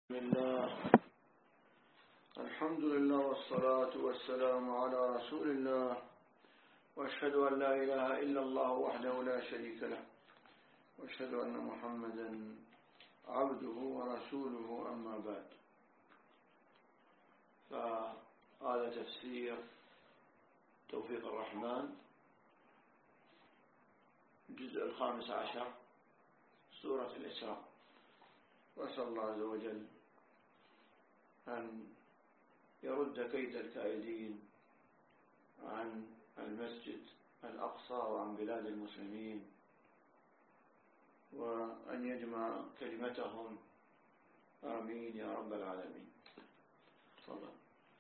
الحمد لله والصلاة والسلام على رسول الله، وأشهد أن لا إله إلا الله وحده لا شريك له، وأشهد أن محمدا عبده ورسوله، أما بعد. فهذا تفسير توفيق الرحمن الجزء 15 سورة الإسراء. وأسأل الله عز وجل أن يرد كيد الكائدين عن المسجد الأقصى وعن بلاد المسلمين، وأن يجمع كلمتهم، آمين يا رب العالمين. تفضل.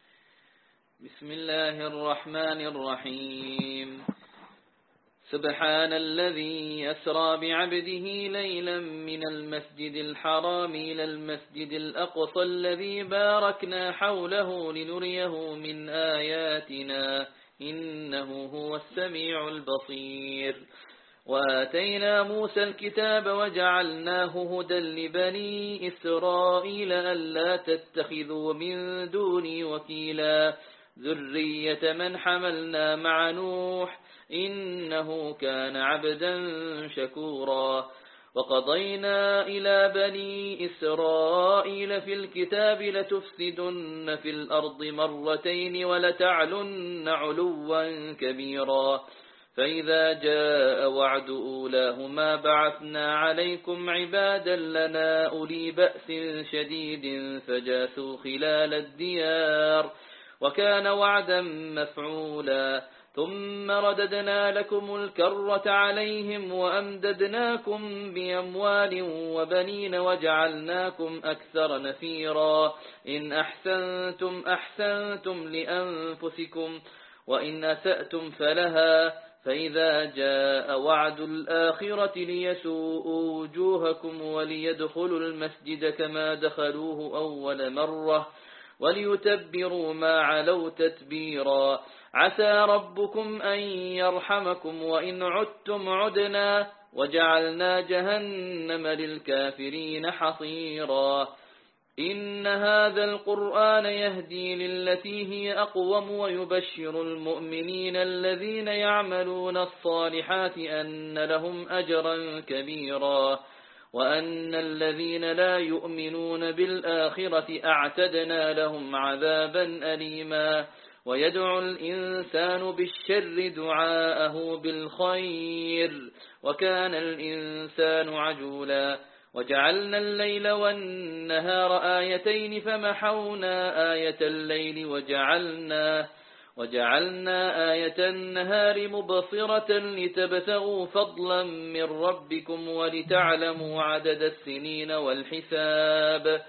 بسم الله الرحمن الرحيم. سبحان الذي أسرى بعبده ليلا من المسجد الحرام إلى المسجد الأقصى الذي باركنا حوله لنريه من آياتنا إنه هو السميع البصير. وآتينا موسى الكتاب وجعلناه هدى لبني إسرائيل ألا تتخذوا من دوني وكيلا ذرية من حملنا مع نوح إنه كان عبدا شكورا. وقضينا إلى بني إسرائيل في الكتاب لتفسدن في الأرض مرتين ولتعلن علوا كبيرا. فإذا جاء وعد أولاهما بعثنا عليكم عبادا لنا أولي بأس شديد فجاسوا خلال الديار وكان وعدا مفعولا. ثم رددنا لكم الكرة عليهم وأمددناكم بأموال وبنين وجعلناكم أكثر نفيرا. إن أحسنتم أحسنتم لأنفسكم وإن أسأتم فلها. فإذا جاء وعد الآخرة ليسوءوا وجوهكم وليدخلوا المسجد كما دخلوه أول مرة وليتبروا ما علوا تتبيرا. عسى ربكم أن يرحمكم وإن عدتم عدنا وجعلنا جهنم للكافرين حصيرا. إن هذا القرآن يهدي للتي هي أقوم ويبشر المؤمنين الذين يعملون الصالحات أن لهم أجرا كبيرا وأن الذين لا يؤمنون بالآخرة أعتدنا لهم عذابا أليما. ويدعو الإنسان بالشر دعاءه بالخير وكان الإنسان عجولا. وجعلنا الليل والنهار آيتين فمحونا آية الليل وجعلنا آية النهار مبصرة لتبتغوا فضلا من ربكم ولتعلموا عدد السنين والحساب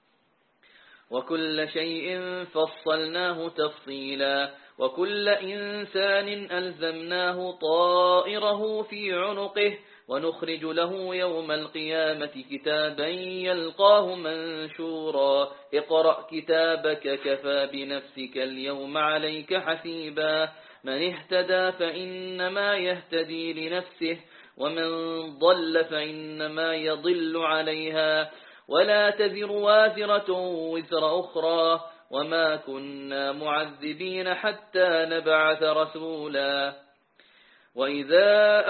وكل شيء فصلناه تفصيلا. وكل إنسان ألزمناه طائره في عنقه ونخرج له يوم القيامة كتابا يلقاه منشورا. اقرأ كتابك كفى بنفسك اليوم عليك حسيبا. من اهتدى فإنما يهتدي لنفسه ومن ضل فإنما يضل عليها ولا تزر وازرة وزر أخرى وما كنا معذبين حتى نبعث رسولا. وإذا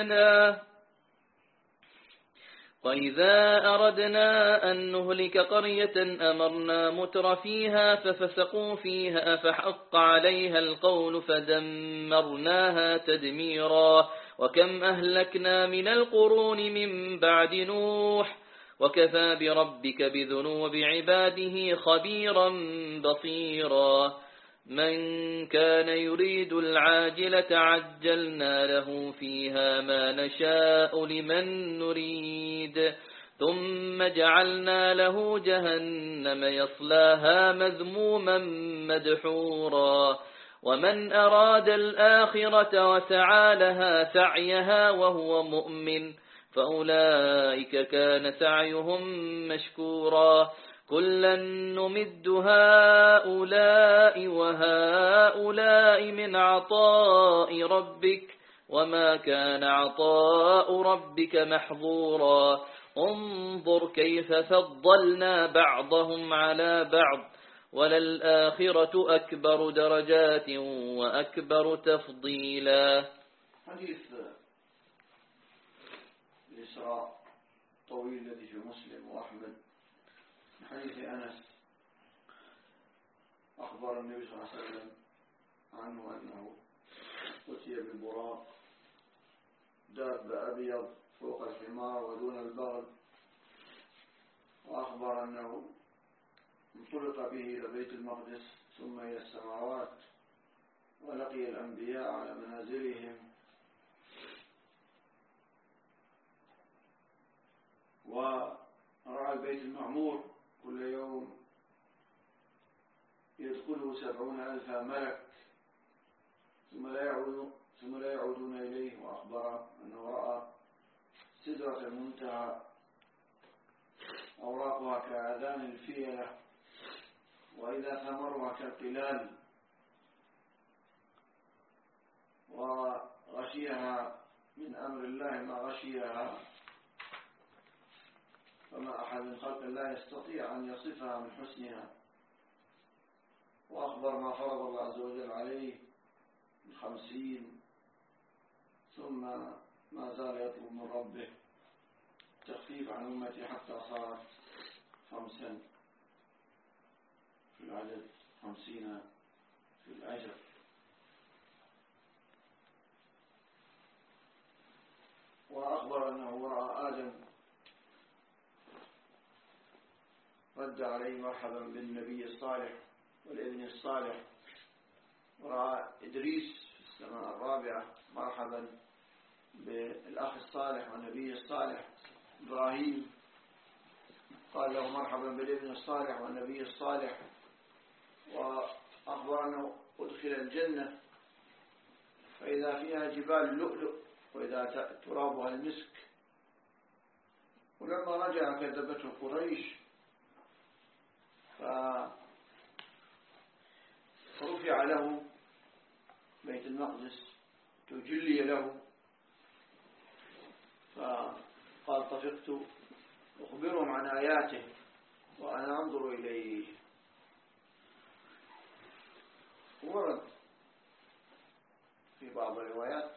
أردنا أن نهلك قرية أمرنا متر فيها ففسقوا فيها فحق عليها القول فدمرناها تدميرا. وكم أهلكنا من القرون من بعد نوح وكفى بربك بذنوب عباده خبيرا بصيرا. من كان يريد العاجلة عجلنا له فيها ما نشاء لمن نريد ثم جعلنا له جهنم يصلاها مذموما مدحورا. ومن أراد الآخرة وسعى لها سعيها وهو مؤمن فأولئك كان سعيهم مشكورا. كلا نمد هؤلاء وهؤلاء من عطاء ربك وما كان عطاء ربك محظورا. انظر كيف فضلنا بعضهم على بعض وللآخرة أكبر درجات وأكبر تفضيلا. حديث الإسراء طويل الذي في مسلم وأحمد من حديث أنس أخبر النبي صلى الله عليه وسلم عنه أنه أتي بالبراق داب أبيض فوق الحمار ودون البغل، وأخبر أنه انطلق به إلى بيت المقدس ثم إلى السماوات ولقي الأنبياء على منازلهم، ورأى البيت المعمور كل يوم يدخله 70,000 ملك ثم لا يعودون إليه. وأخبر أنه رأى سدرة المنتهى أوراقها كآذان الفيلة وإذا ثمرها كالقلال، وغشيها من أمر الله ما غشيها، فما أحد من خلق الله يستطيع أن يصفها من حسنها. وأخبر ما فرض الله عز وجل عليه من 50، ثم ما زال يطلب من ربه التخفيف عن أمتي حتى صارت 5 في العدد، 50 في الأجر. وأخبر أنه رأى آدم رد عليه مرحبا بالنبي الصالح والابن الصالح، ورأى إدريس في السماء الرابعة مرحبا بالأخ الصالح والنبي الصالح إبراهيم، قال له مرحبا بالابن الصالح والنبي الصالح. وأخبر أنه أدخل الجنة فإذا فيها جبال لؤلؤ وإذا ترابها المسك. ولما رجع كذبته قريش فرفع له بيت المقدس تجلي له، فقال طفقت أخبرهم عن آياته وأنا أنظر إليه. ورد في بعض الروايات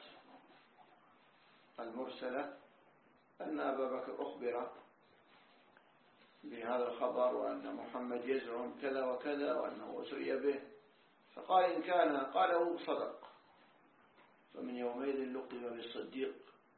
المرسلة أن أبا بكر أخبر بهذا الخبر وأن محمد يزعم كذا وكذا وأنه أسري به، فقال إن كان قاله صدق، فمن يومئذ لقب بالصديق.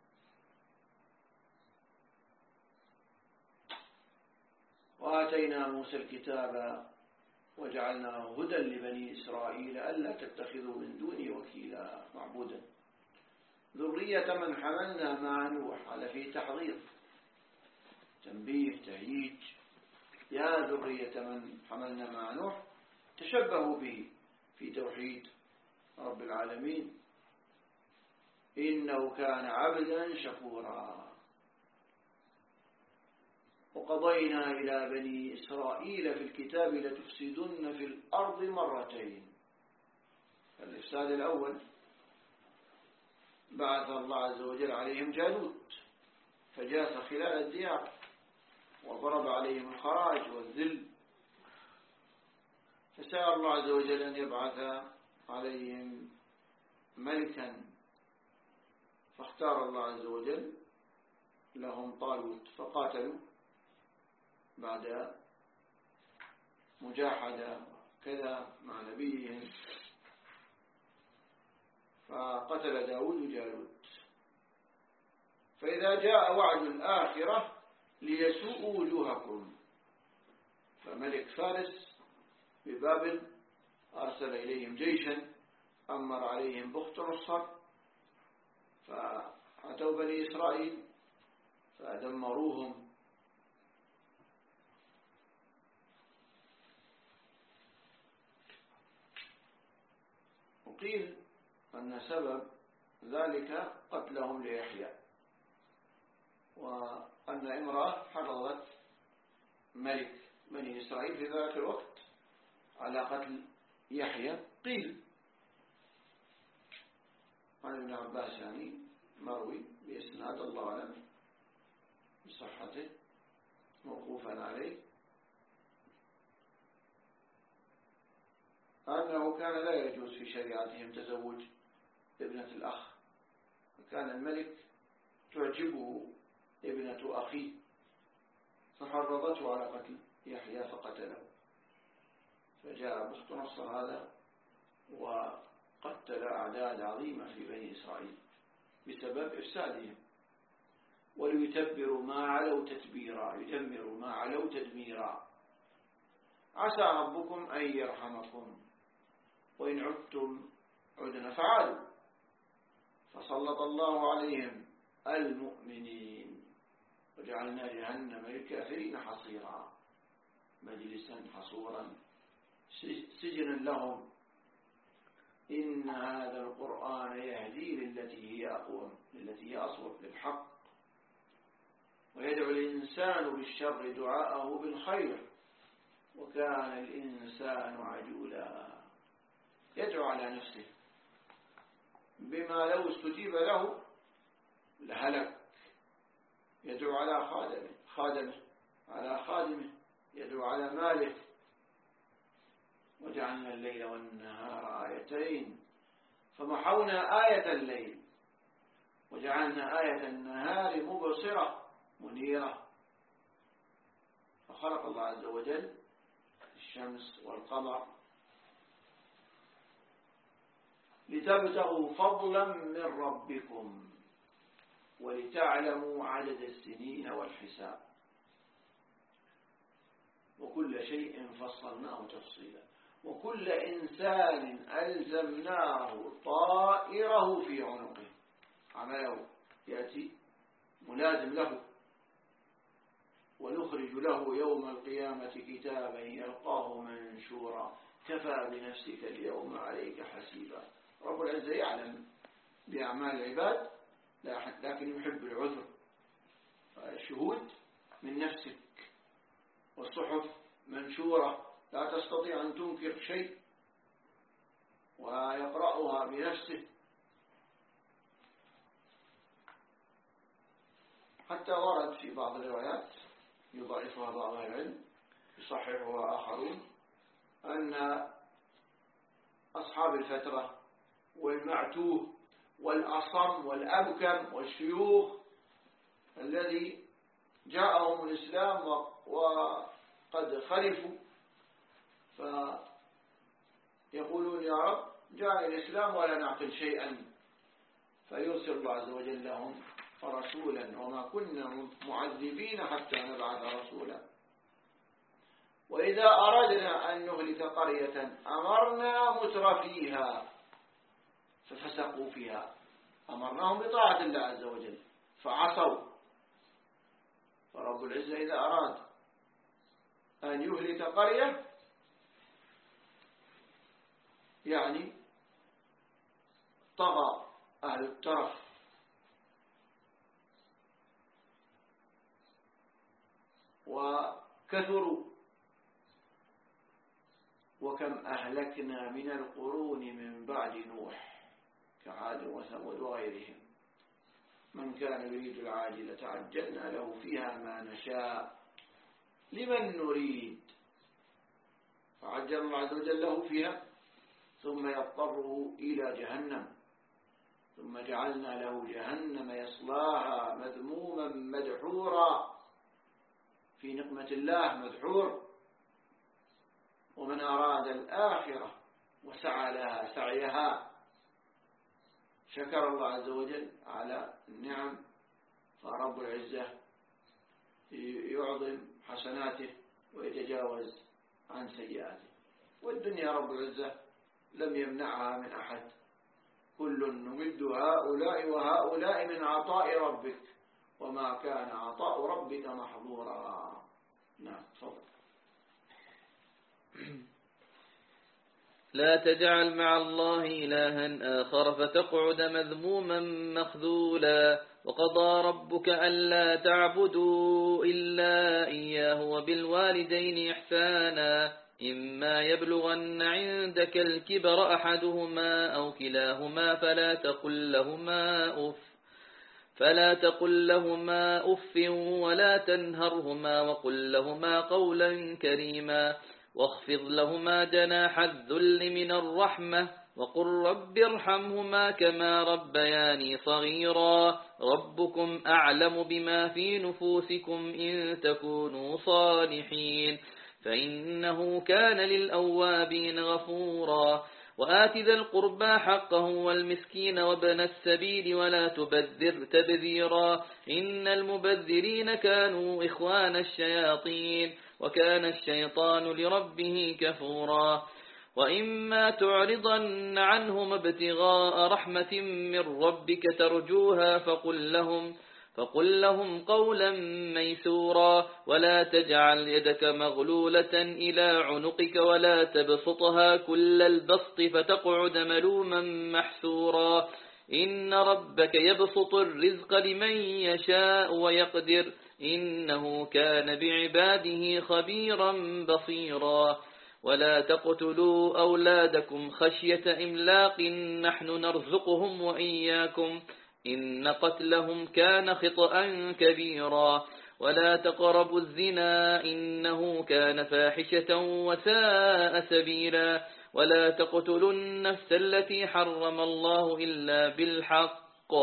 وآتينا موسى الكتاب وجعلناه هدى لبني إسرائيل ألا تتخذوا من دوني وكيلا معبودا ذرية من حملنا مع نوح. على فيه تحضير، تنبيه، تهييج. يا ذرية من حملنا مع نوح تشبهوا به في توحيد رب العالمين، إنه كان عبدا شكورا. وقضينا إلى بني إسرائيل في الكتاب لتفسدن في الأرض مرتين. الإفساد الأول بعث الله عز وجل عليهم جالوت فجاس خلال الديار وضرب عليهم الخراج والذل، فسأل الله عز وجل أن يبعث عليهم ملكا، فاختار الله عز وجل لهم طالوت، فقاتلوا بعد مجاحدة كذا مع نبيهم، فقتل داود جالوت. فإذا جاء وعد الآخرة ليسوءوا وجوهكم، فملك فارس ببابل أرسل إليهم جيشا أمر عليهم بخت نصر، فأتوا بني إسرائيل فدمروهم. وقيل أن سبب ذلك قتلهم ليحيى، وأن امرأة حرضت ملك بني إسرائيل في ذلك الوقت على قتل يحيى. قيل عن ابن عباس يعني مروي بإسناد الله أعلم بصحته موقوفا عليه أنه كان لا يجوز في شريعتهم تزوج ابنة الأخ، فكان الملك تعجبه ابنة أخيه فحرضته على قتل يحيى فقتله، فجاء بخت نصر هذا وقتل أعداد عظيمة في بني إسرائيل بسبب إفسادهم، وليتبروا ما علوا تتبيرا، يدمروا ما علوا تدميرا. عسى ربكم أن يرحمكم وإن عدتم عدنا فعالوا، فسلط الله عليهم المؤمنين وجعلنا جهنم للكافرين حصيرا، مجلسا حصورا سجنا لهم. إن هذا القرآن يهدي للتي هي أقوم، للتي هي أصوب، للحق، ويدعو الإنسان بالشر دعاءه بالخير، وكان الإنسان عجولا. يدعو على نفسه بما لو استجيب له لهلك، يدعو على خادمه، يدعو على ماله. وجعلنا الليل والنهار آيتين فمحونا آية الليل وجعلنا آية النهار مبصرة منيرة. فخلق الله عز وجل الشمس والقمر لتبتغوا فضلا من ربكم ولتعلموا عدد السنين والحساب، وكل شيء فصلناه تفصيلا، وكل إنسان ألزمناه طائره في عنقه، عمله يأتي ملازم له، ونخرج له يوم القيامة كتابا يلقاه منشورا كفى بنفسك اليوم عليك حسيبا. رب العزة يعلم بأعمال العباد لكن يحب العذر، الشهود من نفسك، والصحف منشورة لا تستطيع أن تنكر شيء ويقرأها بنفسه. حتى ورد في بعض الروايات يضعفها بعض العلم يصححها آخرون أن أصحاب الفترة والمعتوه والأصم والأبكم والشيوخ الذي جاءهم الإسلام وقد خلفوا فيقولون يا رب جاء الإسلام ولا نعقل شيئا، فيرسل الله عز وجل لهم رسولا وما كنا معذبين حتى نبعث رسولا. وإذا أردنا أن نهلك قرية أمرنا مترفيها ففسقوا فيها، أمرناهم بطاعة الله عز وجل فعصوا. فرب العزة إذا أراد أن يهلك قرية يعني طغى أهل الترف وكثروا، وكم أهلكنا من القرون من بعد نوح كعاد وثمود وغيرهم، من كان يريد العاجلة عجلنا له فيها ما نشاء لمن نريد، فعجل الله عز وجل له فيها ثم يضطره إلى جهنم، ثم جعلنا له جهنم يصلاها مذموما مدحورا، في نقمة الله مدحور. ومن أراد الآخرة وسعى لها سعيها شكر الله عز وجل على النعم، فرب العزة يعظم حسناته ويتجاوز عن سيئاته. والدنيا رب العزة لم يمنعها من أحد، كل نمد هؤلاء وهؤلاء من عطاء ربك وما كان عطاء ربك محظورا. نعم تفضل. لا تجعل مع الله إلها آخر فتقعد مذموما مخذولا. وقضى ربك ألا تعبدوا إلا إياه وبالوالدين إحسانا إما يبلغن عندك الكبر أحدهما أو كلاهما فلا تقل لهما أف فلا تقل لهما أف ولا تنهرهما وقل لهما قولا كريما واخفض لهما جناح الذل من الرحمة وقل رب ارحمهما كما ربياني صغيرا ربكم أعلم بما في نفوسكم إن تكونوا صالحين فإنه كان للأوابين غفورا وآت ذا القربى حقه والمسكين وابن السبيل ولا تبذر تبذيرا إن المبذرين كانوا إخوان الشياطين وكان الشيطان لربه كفورا وإما تعرضن عنهم ابتغاء رحمة من ربك ترجوها فقل لهم قولا ميسورا ولا تجعل يدك مغلولة إلى عنقك ولا تبسطها كل البسط فتقعد ملوما محسورا إن ربك يبسط الرزق لمن يشاء ويقدر إنه كان بعباده خبيرا بصيرا ولا تقتلوا أولادكم خشية إملاق نحن نرزقهم وإياكم إن قتلهم كان خطأ كبيرا ولا تقربوا الزنا إنه كان فاحشة وساء سبيلا ولا تقتلوا النفس التي حرم الله إلا بالحق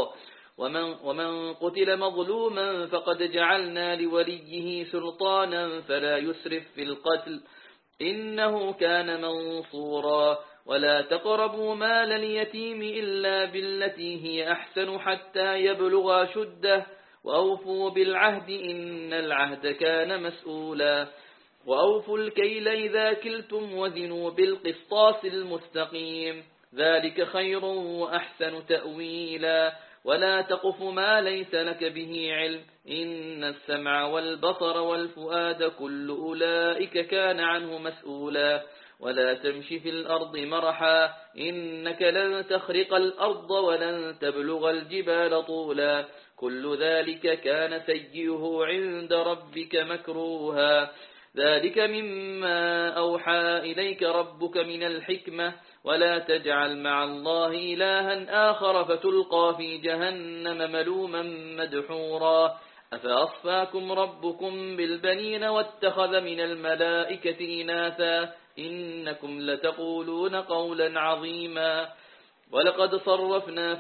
ومن قتل مظلوما فقد جعلنا لوليه سلطانا فلا يسرف في القتل إنه كان منصورا ولا تقربوا مال اليتيم إلا بالتي هي أحسن حتى يبلغ شده وأوفوا بالعهد إن العهد كان مسؤولا وأوفوا الكيل إذا كلتم وزنوا بالقسطاس المستقيم ذلك خير وأحسن تأويلا ولا تقف ما ليس لك به علم إن السمع والبصر والفؤاد كل أولئك كان عنه مسؤولا ولا تمش في الأرض مرحا إنك لن تخرق الأرض ولن تبلغ الجبال طولا كل ذلك كان سيئه عند ربك مكروها ذلك مما أوحى إليك ربك من الحكمة ولا تجعل مع الله إلها آخر فتلقى في جهنم ملوما مدحورا أفأصفاكم ربكم بالبنين واتخذ من الملائكة إناثا إنكم لتقولون قولا عظيما ولقد صرفنا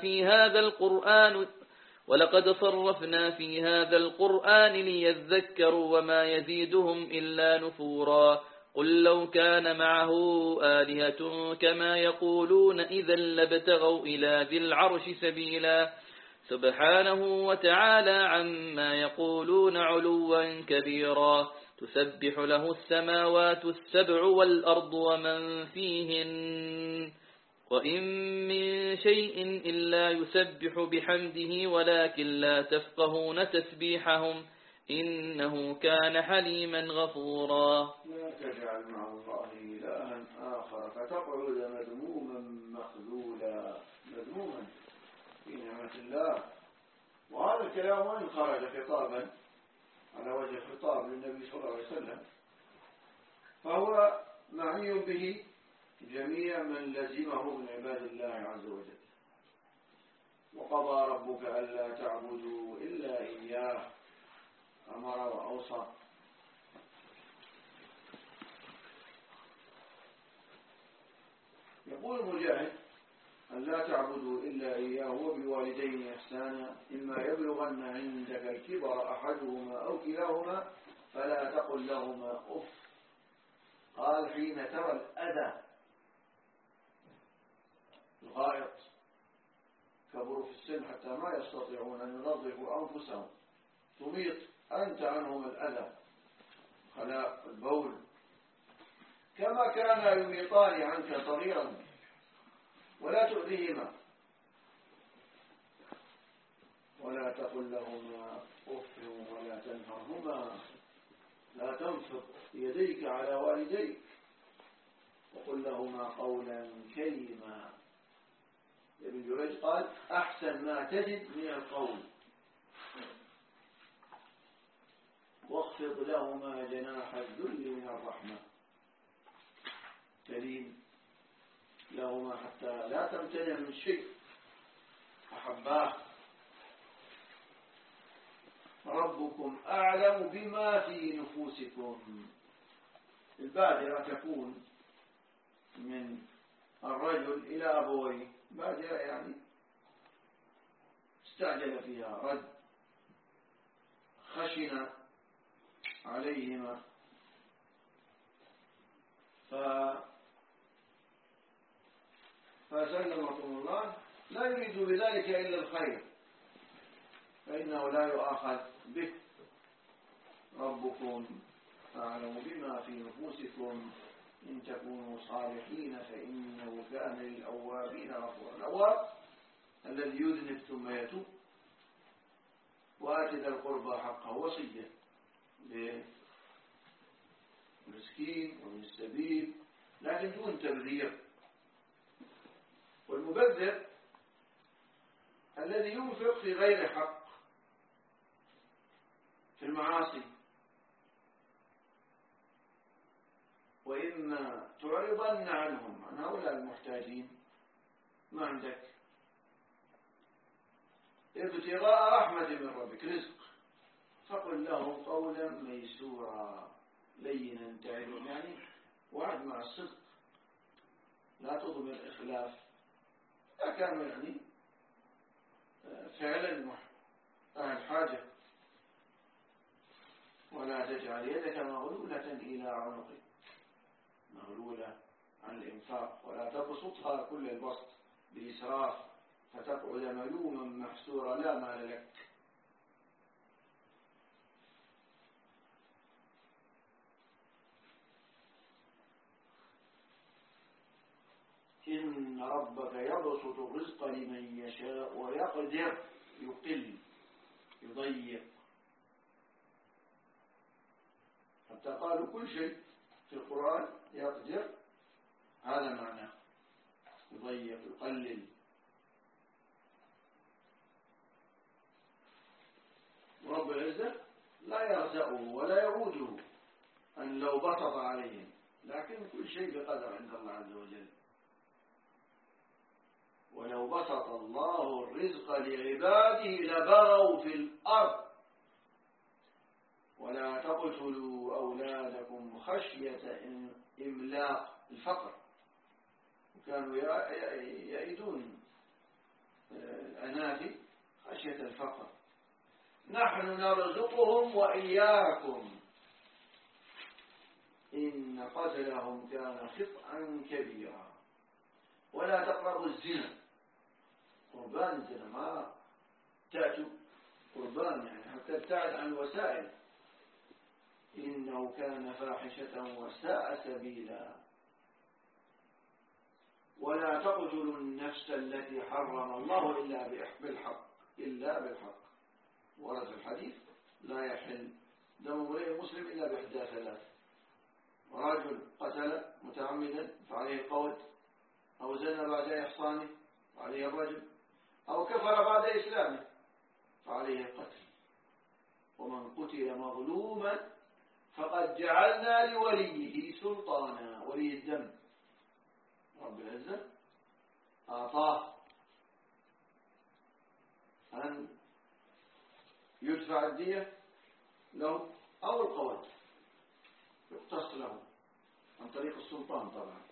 في هذا القرآن ليذكروا وما يزيدهم إلا نفورا قل لو كان معه آلهة كما يقولون إذا لابتغوا إلى ذي العرش سبيلا سبحانه وتعالى عما يقولون علوا كبيرا تسبح له السماوات السبع والأرض ومن فيهن وإن من شيء إلا يسبح بحمده ولكن لا تفقهون تسبيحهم إنه كان حليما غفورا لا تجعل مع الله إلها آخر فتقعد مذموما مخذولا مذموما في نعمة الله وهذا الكلام وإن خرج خطابا على وجه الخطاب للنبي صلى الله عليه وسلم فهو معني به جميع من لزمه من عباد الله عز وجل وقضى ربك ألا تعبدوا إلا إياه أمر وأوصى يقول مجاهد ألا تعبدوا إلا إياه وبالوالدين إحسانا إما يبلغن عندك الكبر أحدهما أو كلاهما فلا تقل لهما أف قال حين ترى الأذى الغائط كبروا في السن حتى ما يستطيعون أن ينظفوا أنفسهم تميط أنت عنهم الأذى خلاء البول كما كان يميطان عنك صغيرا ولا تؤذيهما ولا تقل لهما أف ولا تنهرهما لا تنفق يديك على والديك وقل لهما قولا كريما. ابن جريج قال أحسن ما تجد من القول واخفض لهما جناح الذل من الرحمة كريم لهما حتى لا تمتنع من شيء أحباه ربكم أعلم بما في نفوسكم. البادرة تكون من الرجل إلى أبويه، بادرة يعني استعجل فيها، رد، خشن عليهما، فسلمكم الله، لا يريد بذلك إلا الخير، فإنه لا يؤاخذ به. ربكم أعلم بما في نفوسكم إن تكونوا صالحين فإنه كان للأوابين غفورا. الأواب الذي يذنب ثم يتوب. وآت ذا القربى حقه، وصية للمسكين ومن السبيل، لكن دون تبذير. والمبذر الذي ينفق في غير حق في المعاصي. وإما تعرضن عنهم، عن هؤلاء المحتاجين، ما عندك ابتغاء رحمة من ربك، رزق، فقل له قولا ميسورا لينا تعلم، يعني وعد مع الصدق، لا تضمن الإخلاف، لا كانوا يعني فعلا أهل حاجة. ولا تجعل يدك مغلولة إلى عنقك، مغلولة عن الإنفاق، ولا تبسطها كل البسط بإسراف فتقعد ملوما محسورا لا مال لك. إن ربك يبسط الرزق لمن يشاء ويقدر، يقل، يضيق، حتى قالوا كل شيء في القرآن يقدر، هذا معناه، يضيق، يقلل. ورب العزة لا يرزقه ولا يعوده أن لو بسط عليهم، لكن كل شيء بقدر عند الله عز وجل. ولو بسط الله الرزق لعباده لبغوا في الأرض ولا تقتلوا أولادكم خشية إملاق، الفقر، وكانوا يعيدون الأنافي خشية الفقر. نحن نرزقهم وإياكم إن قتلهم كان خطأ كبيرا. ولا تقربوا الزنا، قربان الزنا، ما تأتوا قربان يعني حتى ابتعد عن الوسائل، إنه كان فاحشة وساء سبيلا. ولا تقتلوا النفس التي حرم الله إلا بالحق، ورد في الحديث لا يحل دم امرئ مسلم إلا بإحدى ثلاث: رجل قتل متعمدا فعليه القود، أو زنى بعد إحصانه فعليه الرجم، أو كفر بعد إسلامه فعليه القتل. ومن قتل مظلوما فقد جعلنا لوليه سلطانا، ولي الدم رب العزة أعطاه أن يدفع الدية له أو القود يقتص له عن طريق السلطان، طبعا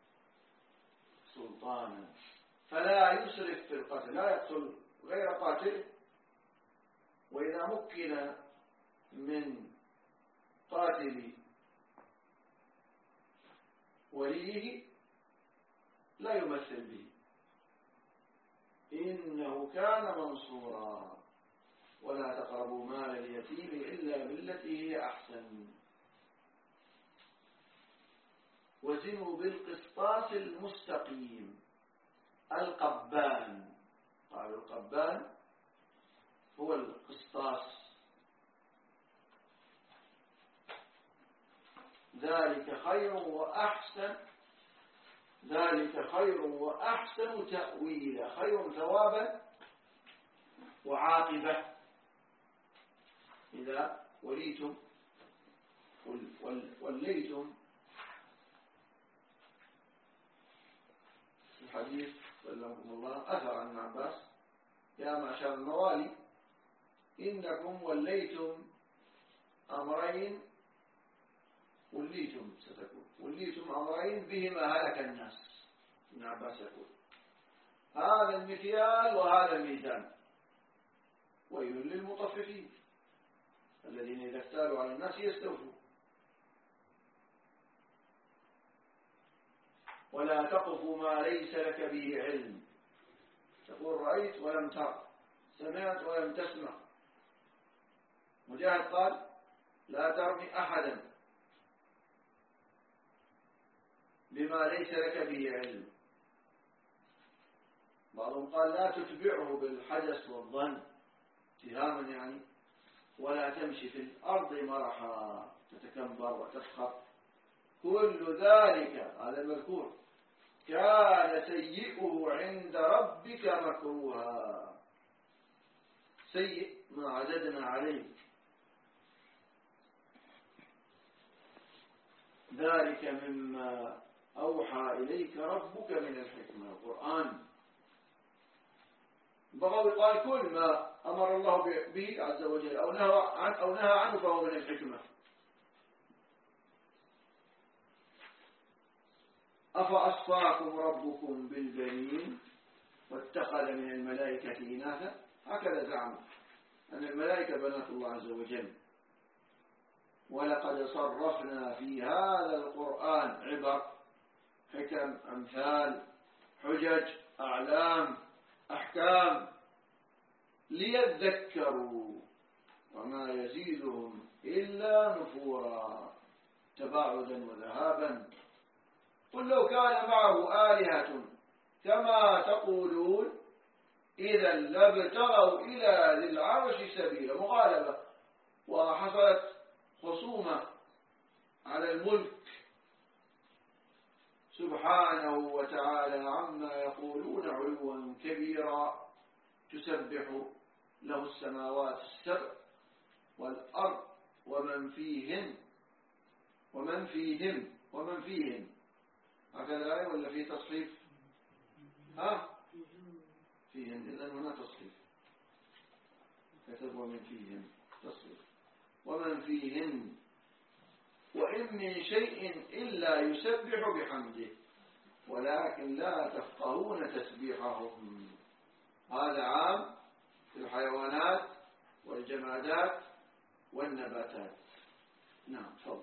سلطانا، فلا يسرف في القتل، لا يقتل غير قاتله. وإذا مكن من قاتل وليه لا يمثل به، إنه كان منصورا. ولا تقربوا مال اليتيم إلا بالتي هي أحسن وزنوا بالقسطاس المستقيم. القبان، قالوا القبان هو القسطاس، ذلك خير وأحسن تأويلا، خير ثوابا وعاقبة. إذا وليتم وليتم الحديث سلمكم الله، أثر عن ابن عباس: يا معشر الموالي إنكم وليتم أمرين وليتم أمرين بهما هلك الناس. ابن عباس يقول هذا المكيال وهذا الميزان، ويل للمطففين الذين إذا اكتالوا على الناس يستوفوا. ولا تقف ما ليس لك به علم، تقول رأيت ولم تر، سمعت ولم تسمع. مجاهد قال لا ترمي أحدا بما ليس لك به علم. بعضهم قال لا تتبعه بالحدث والظن اتهاما يعني، ولا تمشي في الأرض مرحا تتكبر وتفخر. كل ذلك هذا المذكور كان سيئه عند ربك مكروها. سيء ما عددنا عليه، ذلك مما أوحى إليك ربك من الحكمة. القرآن البغوي قال كل ما أمر الله به عز وجل أو نهى عنه فهو من الحكمة. أفأصفاكم ربكم بالبنين واتخذ من الملائكة إناثا. هكذا زعم أن الملائكة بنات الله عز وجل. ولقد صرفنا في هذا القرآن عبر، حكم، أمثال، حجج، أعلام، أحكام ليذكروا وما يزيدهم إلا نفورا، تباعدا وذهابا. قل لو كان معه آلهة كما تقولون إذا لابتغوا إلى ذي العرش سبيلا. مغالبة، وحصلت خصومة على الملك سبحانه وتعالى عما يقولون علوا كبيرا. تسبح له السماوات السبع والأرض ومن فيهن هكذا الآية ولا في تصحيف؟ فيهن، إذن هنا تصحيف، كتب ومن فيهن تصحيف. ومن فيهن وإن من شيء إلا يسبح بحمده ولكن لا تفقهون تسبيحهم. هذا عام في الحيوانات والجمادات والنباتات. نعم تفضل.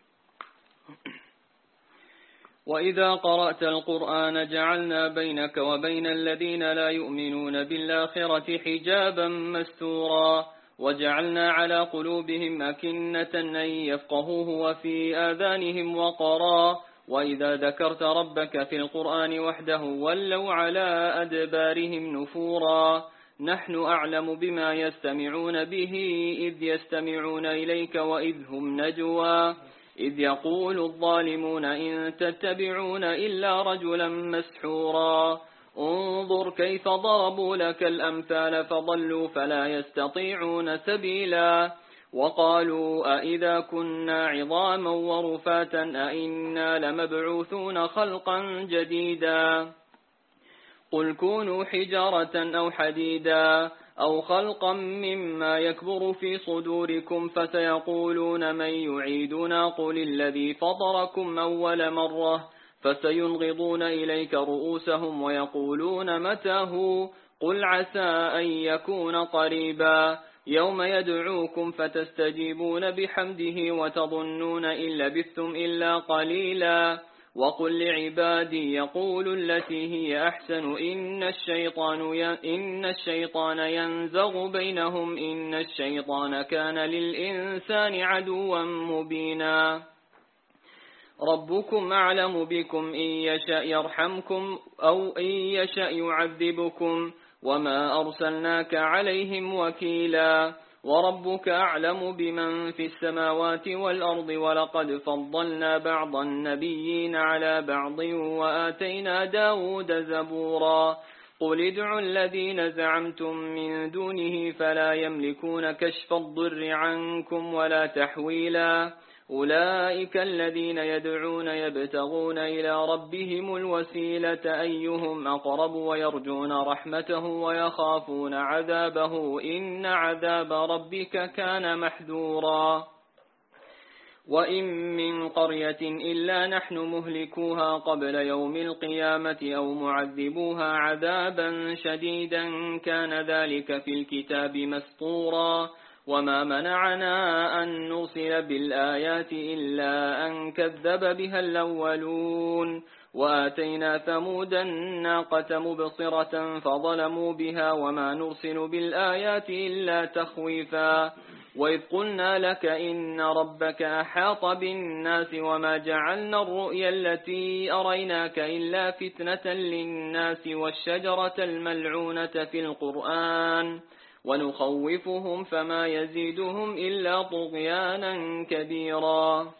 وإذا قرأت القرآن جعلنا بينك وبين الذين لا يؤمنون بالآخرة حجابا مستورا وجعلنا على قلوبهم أكنة أن يفقهوه وفي آذانهم وقرا وإذا ذكرت ربك في القرآن وحده ولوا على أدبارهم نفورا. نحن أعلم بما يستمعون به إذ يستمعون إليك وإذ هم نجوى إذ يقول الظالمون إن تتبعون إلا رجلا مسحورا. انظر كيف ضربوا لك الأمثال فضلوا فلا يستطيعون سبيلا. وقالوا أئذا كنا عظاما ورفاتا أئنا لمبعوثون خلقا جديدا. قل كونوا حجارة أو حديدا أو خلقا مما يكبر في صدوركم فسيقولون من يعيدنا قل الذي فطركم أول مرة فسينغضون إليك رؤوسهم ويقولون متى قل عسى أن يكون قريبا. يوم يدعوكم فتستجيبون بحمده وتظنون إن لبثتم إلا قليلا. وقل لعبادي يقولوا التي هي أحسن إن الشيطان ينزغ بينهم إن الشيطان كان للإنسان عدوا مبينا. ربكم أعلم بكم إن يشاء يرحمكم أو إن يشاء يعذبكم وما أرسلناك عليهم وكيلا. وربك أعلم بمن في السماوات والأرض ولقد فضلنا بعض النبيين على بعض وآتينا داود زبورا. قل ادعوا الذين زعمتم من دونه فلا يملكون كشف الضر عنكم ولا تحويلا. أولئك الذين يدعون يبتغون إلى ربهم الوسيلة أيهم أقرب ويرجون رحمته ويخافون عذابه إن عذاب ربك كان محذورا وإن من قرية إلا نحن مهلكوها قبل يوم القيامة أو معذبوها عذابا شديدا كان ذلك في الكتاب مسطورا وما منعنا أن نرسل بالآيات إلا أن كذب بها الأولون وآتينا ثمود الناقة مبصرة فظلموا بها وما نرسل بالآيات إلا تخويفا وإذ قلنا لك إن ربك أحاط بالناس وما جعلنا الرؤيا التي أريناك إلا فتنة للناس والشجرة الملعونة في القرآن ونخوفهم فما يزيدهم إلا طغيانا كبيرا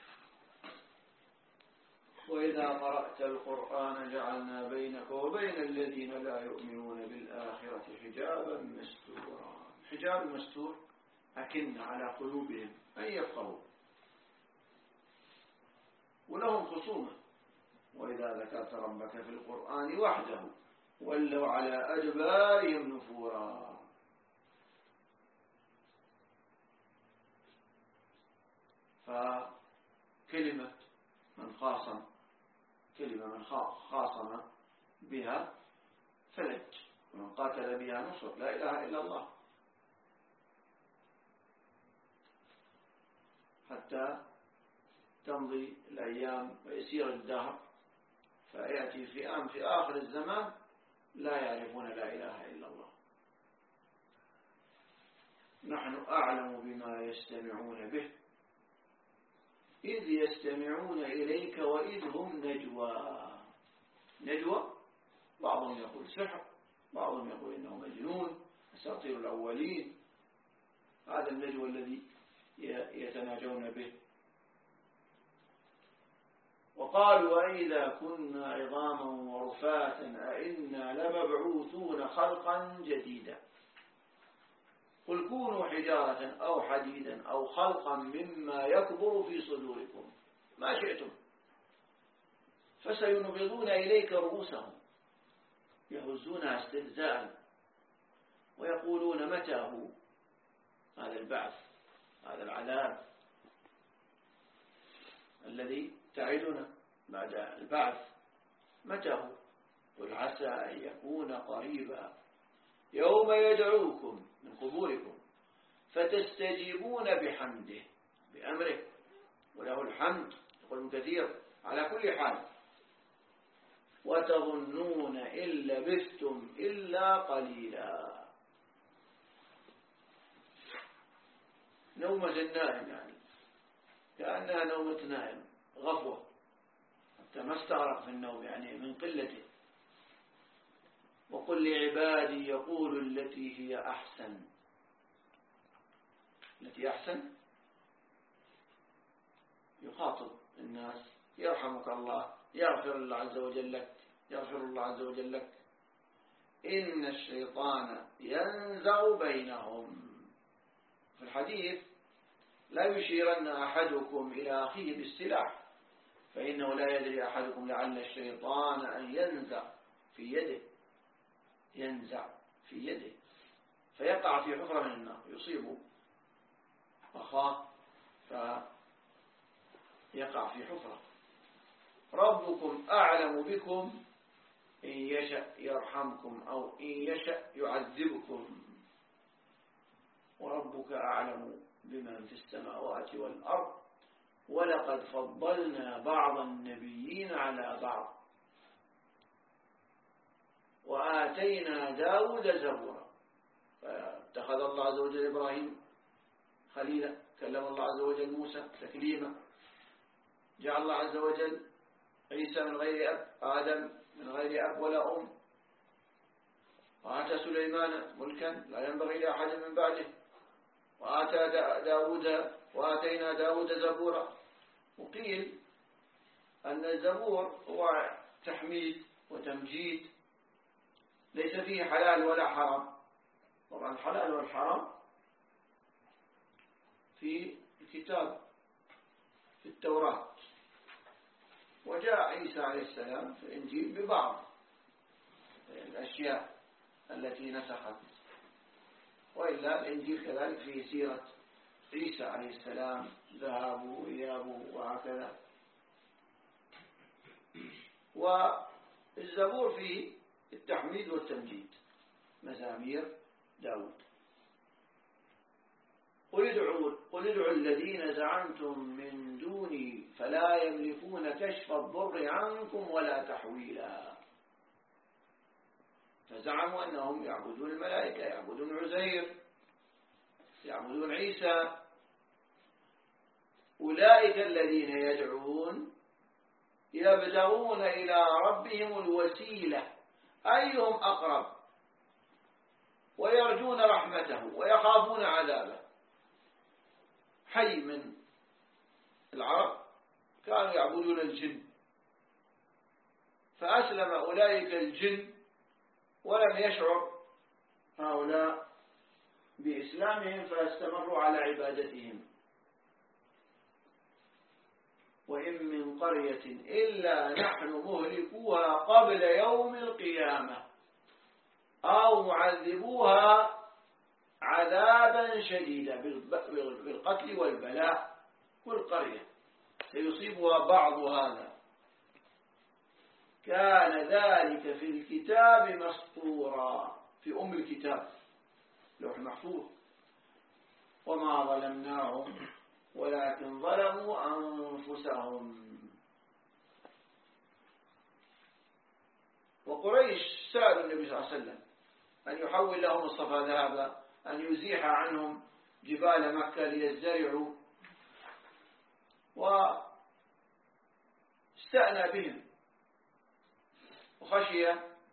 وإذا قرأت القرآن جعلنا بينك وبين الذين لا يؤمنون بالآخرة حجابا مستورا. حجاب مستور أكن على قلوبهم أن يفقهوا ولهم خصومة. وإذا ذكرت ربك في القرآن وحده ولوا على أدبارهم نفورا. فكلمة من خاصم بها فلج ومن قاتل بها نصر. لا إله إلا الله. حتى تمضي الأيام ويسير الدهر فيأتي فئام في آخر الزمان لا يعرفون لا إله إلا الله. نحن أعلم بما يستمعون به إذ يستمعون إليك وإذ هم نجوى. بعضهم يقول سحر، بعضهم يقول إنه مجنون، أساطير الأولين. هذا النجوى الذي يتناجون به. وقالوا أئذا كنا عظاما ورفاتا أئنا لمبعوثون خلقا جديدا قل كونوا حجارة أو حديدا أو خلقا مما يكبر في صدوركم ما شئتم فسينبضون إليك رؤوسهم يهزونها استهزاء ويقولون متى هو هذا البعث، هذا العذاب الذي تعدنا بعد البعث متى هو؟ قل عسى أن يكون قريبا يوم يدعوكم من قبوركم فتستجيبون بحمده بأمره وله الحمد يقول ابن كثير على كل حال وتظنون إن لبثتم إلا قليلا. نومة النائم يعني كأنها نومة نائم غفوة حتى ما استغرق في النوم يعني من قلته. وقل لعبادي يقول التي هي أحسن. التي أحسن يخاطب الناس يرحمك الله يغفر الله عز وجل لك يغفر الله عز وجل لك إن الشيطان ينزغ بينهم. في الحديث لا يشيرن أحدكم إلى أخيه بالسلاح فإنه لا يدري أحدكم لعل الشيطان أن ينزع في يده فيقع في حفرة من النار يصيب أخاه فيقع في حفرة. ربكم أعلم بكم إن يشأ يرحمكم أو إن يشأ يعذبكم وربك أعلم بمن في السماوات والأرض ولقد فضلنا بعض النبيين على بعض وآتينا داود زبورا. فاتخذ الله عز وجل إبراهيم خليلا كلم الله عز وجل موسى تكليما. جعل الله عز وجل عيسى من غير أب آدم من غير أب ولا أم. وآتى سليمان ملكا لا ينبغي لأحد من بعده وآتينا داود زبورا. وقيل أن الزبور هو تحميد وتمجيد ليس فيه حلال ولا حرام. طبعا الحلال والحرام في الكتاب في التوراة، وجاء عيسى عليه السلام في الإنجيل ببعض الأشياء التي نسخت، وإلا الإنجيل كذلك فيه سيرة عيسى عليه السلام، ذهابه وإيابه وهكذا. والزبور فيه التحميد والتمجيد، مزامير داود. قل ادعوا الذين زعمتم من دوني فلا يملكون كشف الضر عنكم ولا تحويلا. فزعموا أنهم يعبدون الملائكة، يعبدون عزير، يعبدون عيسى. أولئك الذين يدعون يبتغون إلى ربهم الوسيلة أيهم أقرب، ويرجون رحمته ويخافون عذابه. حي من العرب كانوا يعبدون الجن، فأسلم أولئك الجن ولم يشعر هؤلاء بإسلامهم، فاستمروا على عبادتهم. وإن من قرية إلا نحن مهلكوها قبل يوم القيامة أو معذبوها عذابا شديدا بالقتل والبلاء. كل قرية سيصيبها بعض هذا، كان ذلك في الكتاب مسطورا، في أم الكتاب لوح محفوظ. وما ظلمناهم ولكن ظلموا أنفسهم. وقريش سألوا النبي صلى الله عليه وسلم أن يحول لهم الصفا ذهبا، أن يزيح عنهم جبال مكة ليزدرعوا، واستأنى بهم، وخشي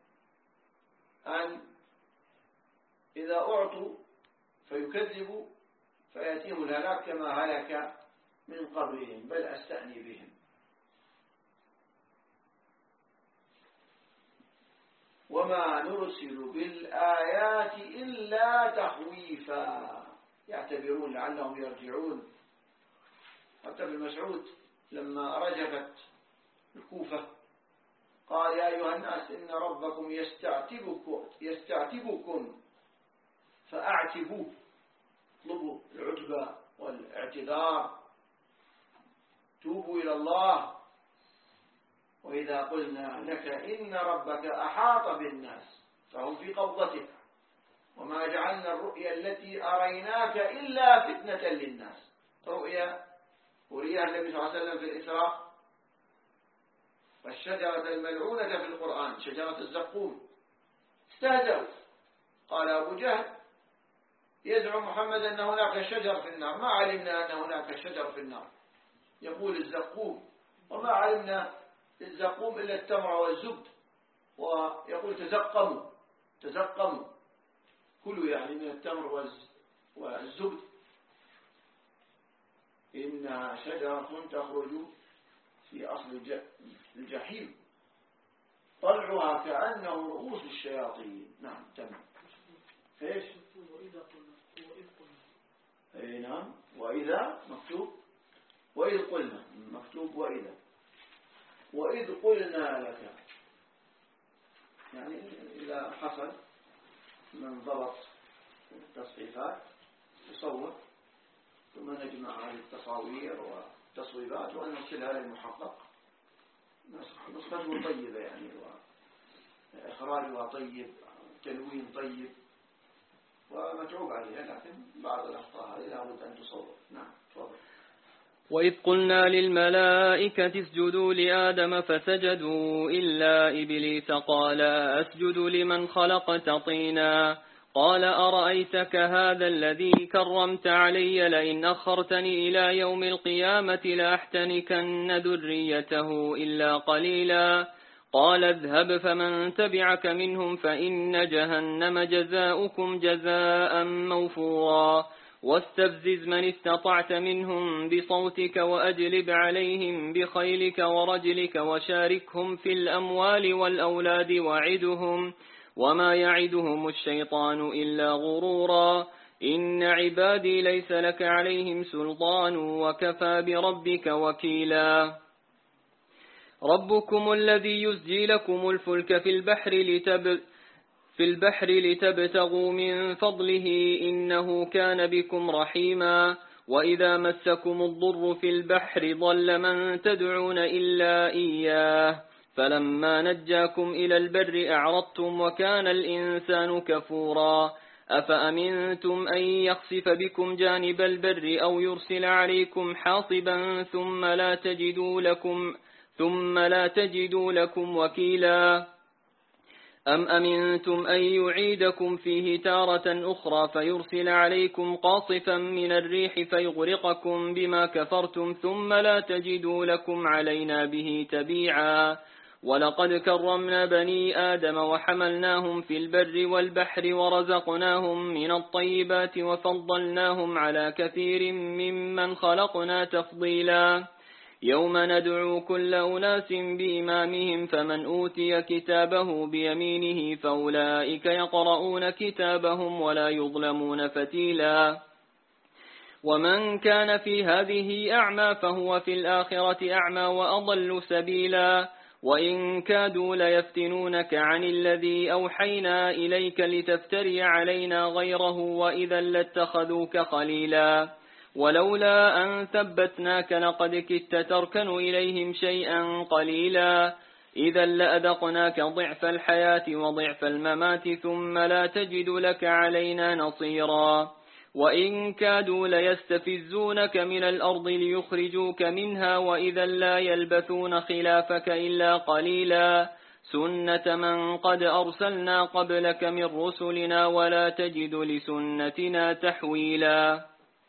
أن إذا أعطوا فيكذبوا فيأتيهم الهلاك كما هلك من قبلهم، بل أستأني بهم. وما نرسل بالآيات إلا تخويفا، يعتبرون لعلهم يرجعون. حتى ابن مسعود لما رجفت الكوفة قال: يا أيها الناس إن ربكم يستعتبكم فأعتبوه. اطلبوا العتبة والاعتذار، توبوا إلى الله. وإذا قلنا لك إن ربك أحاط بالناس فهم في قبضته، وما جعلنا الرؤيا التي أريناك إلا فتنة للناس. رؤيا وريها النبي صلى الله عليه وسلم في الإسراء، والشجرة الملعونة في القرآن شجرة الزقوم. استهزأوا، قال أبو جهل: يزعم محمد أن هناك شجر في النار، ما علمنا أن هناك شجر في النار. يقول الزقوم، وما علمنا الزقوم إلا التمر والزبد. ويقول تزقموا كلوا يعني من التمر والزبد. إنها شجرة تخرج في أصل الجحيم طلعها كأنه رؤوس الشياطين. نعم تمام. ايش؟ اي نعم. وإذا مكتوب، وإذ قلنا مكتوب، وإذ قلنا لك، يعني إذا حصل من ضبط التصحيفات يصور، ثم نجمع هذه التصاوير والتصويبات ونرسلها للمحقق. نسخته طيبة يعني، وإخراجها طيب، تلوين طيب، ومتعوب عليها، لكن بعض الأخطاء هذه لابد أن تصور. نعم تفضل. وإذ قلنا للملائكة اسجدوا لآدم فسجدوا إلا إبليس قال أسجد لمن خلقت طينا قال أرأيتك هذا الذي كرمت علي لئن أخرتني إلى يوم القيامة لأحتنكن ذريته إلا قليلا قال اذهب فمن تبعك منهم فإن جهنم جزاؤكم جزاء موفورا واستفزز من استطعت منهم بصوتك وأجلب عليهم بخيلك ورجلك وشاركهم في الأموال والأولاد وعدهم وما يعدهم الشيطان إلا غرورا إن عبادي ليس لك عليهم سلطان وكفى بربك وكيلا ربكم الذي يزجي لكم الفلك في البحر لتبتغوا من فضله إنه كان بكم رحيما وإذا مسكم الضر في البحر ضل من تدعون إلا إياه فلما نجاكم إلى البر أعرضتم وكان الإنسان كفورا أفأمنتم أن يخسف بكم جانب البر أو يرسل عليكم حاصبا ثم لا تجدوا لكم وكيلا أم أمنتم أن يعيدكم فيه تارة أخرى فيرسل عليكم قاصفا من الريح فيغرقكم بما كفرتم ثم لا تجدوا لكم علينا به تبيعا ولقد كرمنا بني آدم وحملناهم في البر والبحر ورزقناهم من الطيبات وفضلناهم على كثير ممن خلقنا تفضيلا يوم ندعو كل أناس بإمامهم فمن أوتي كتابه بيمينه فأولئك يقرؤون كتابهم ولا يظلمون فتيلا ومن كان في هذه أعمى فهو في الآخرة أعمى وأضل سبيلا وإن كادوا ليفتنونك عن الذي أوحينا إليك لتفتري علينا غيره وإذا لاتخذوك خليلا ولولا أن ثبتناك لقد كدت تركن إليهم شيئا قليلا إذا لأذقناك ضعف الحياة وضعف الممات ثم لا تجد لك علينا نصيرا وإن كادوا ليستفزونك من الأرض ليخرجوك منها وإذا لا يلبثون خلافك إلا قليلا سنة من قد أرسلنا قبلك من رسلنا ولا تجد لسنتنا تحويلا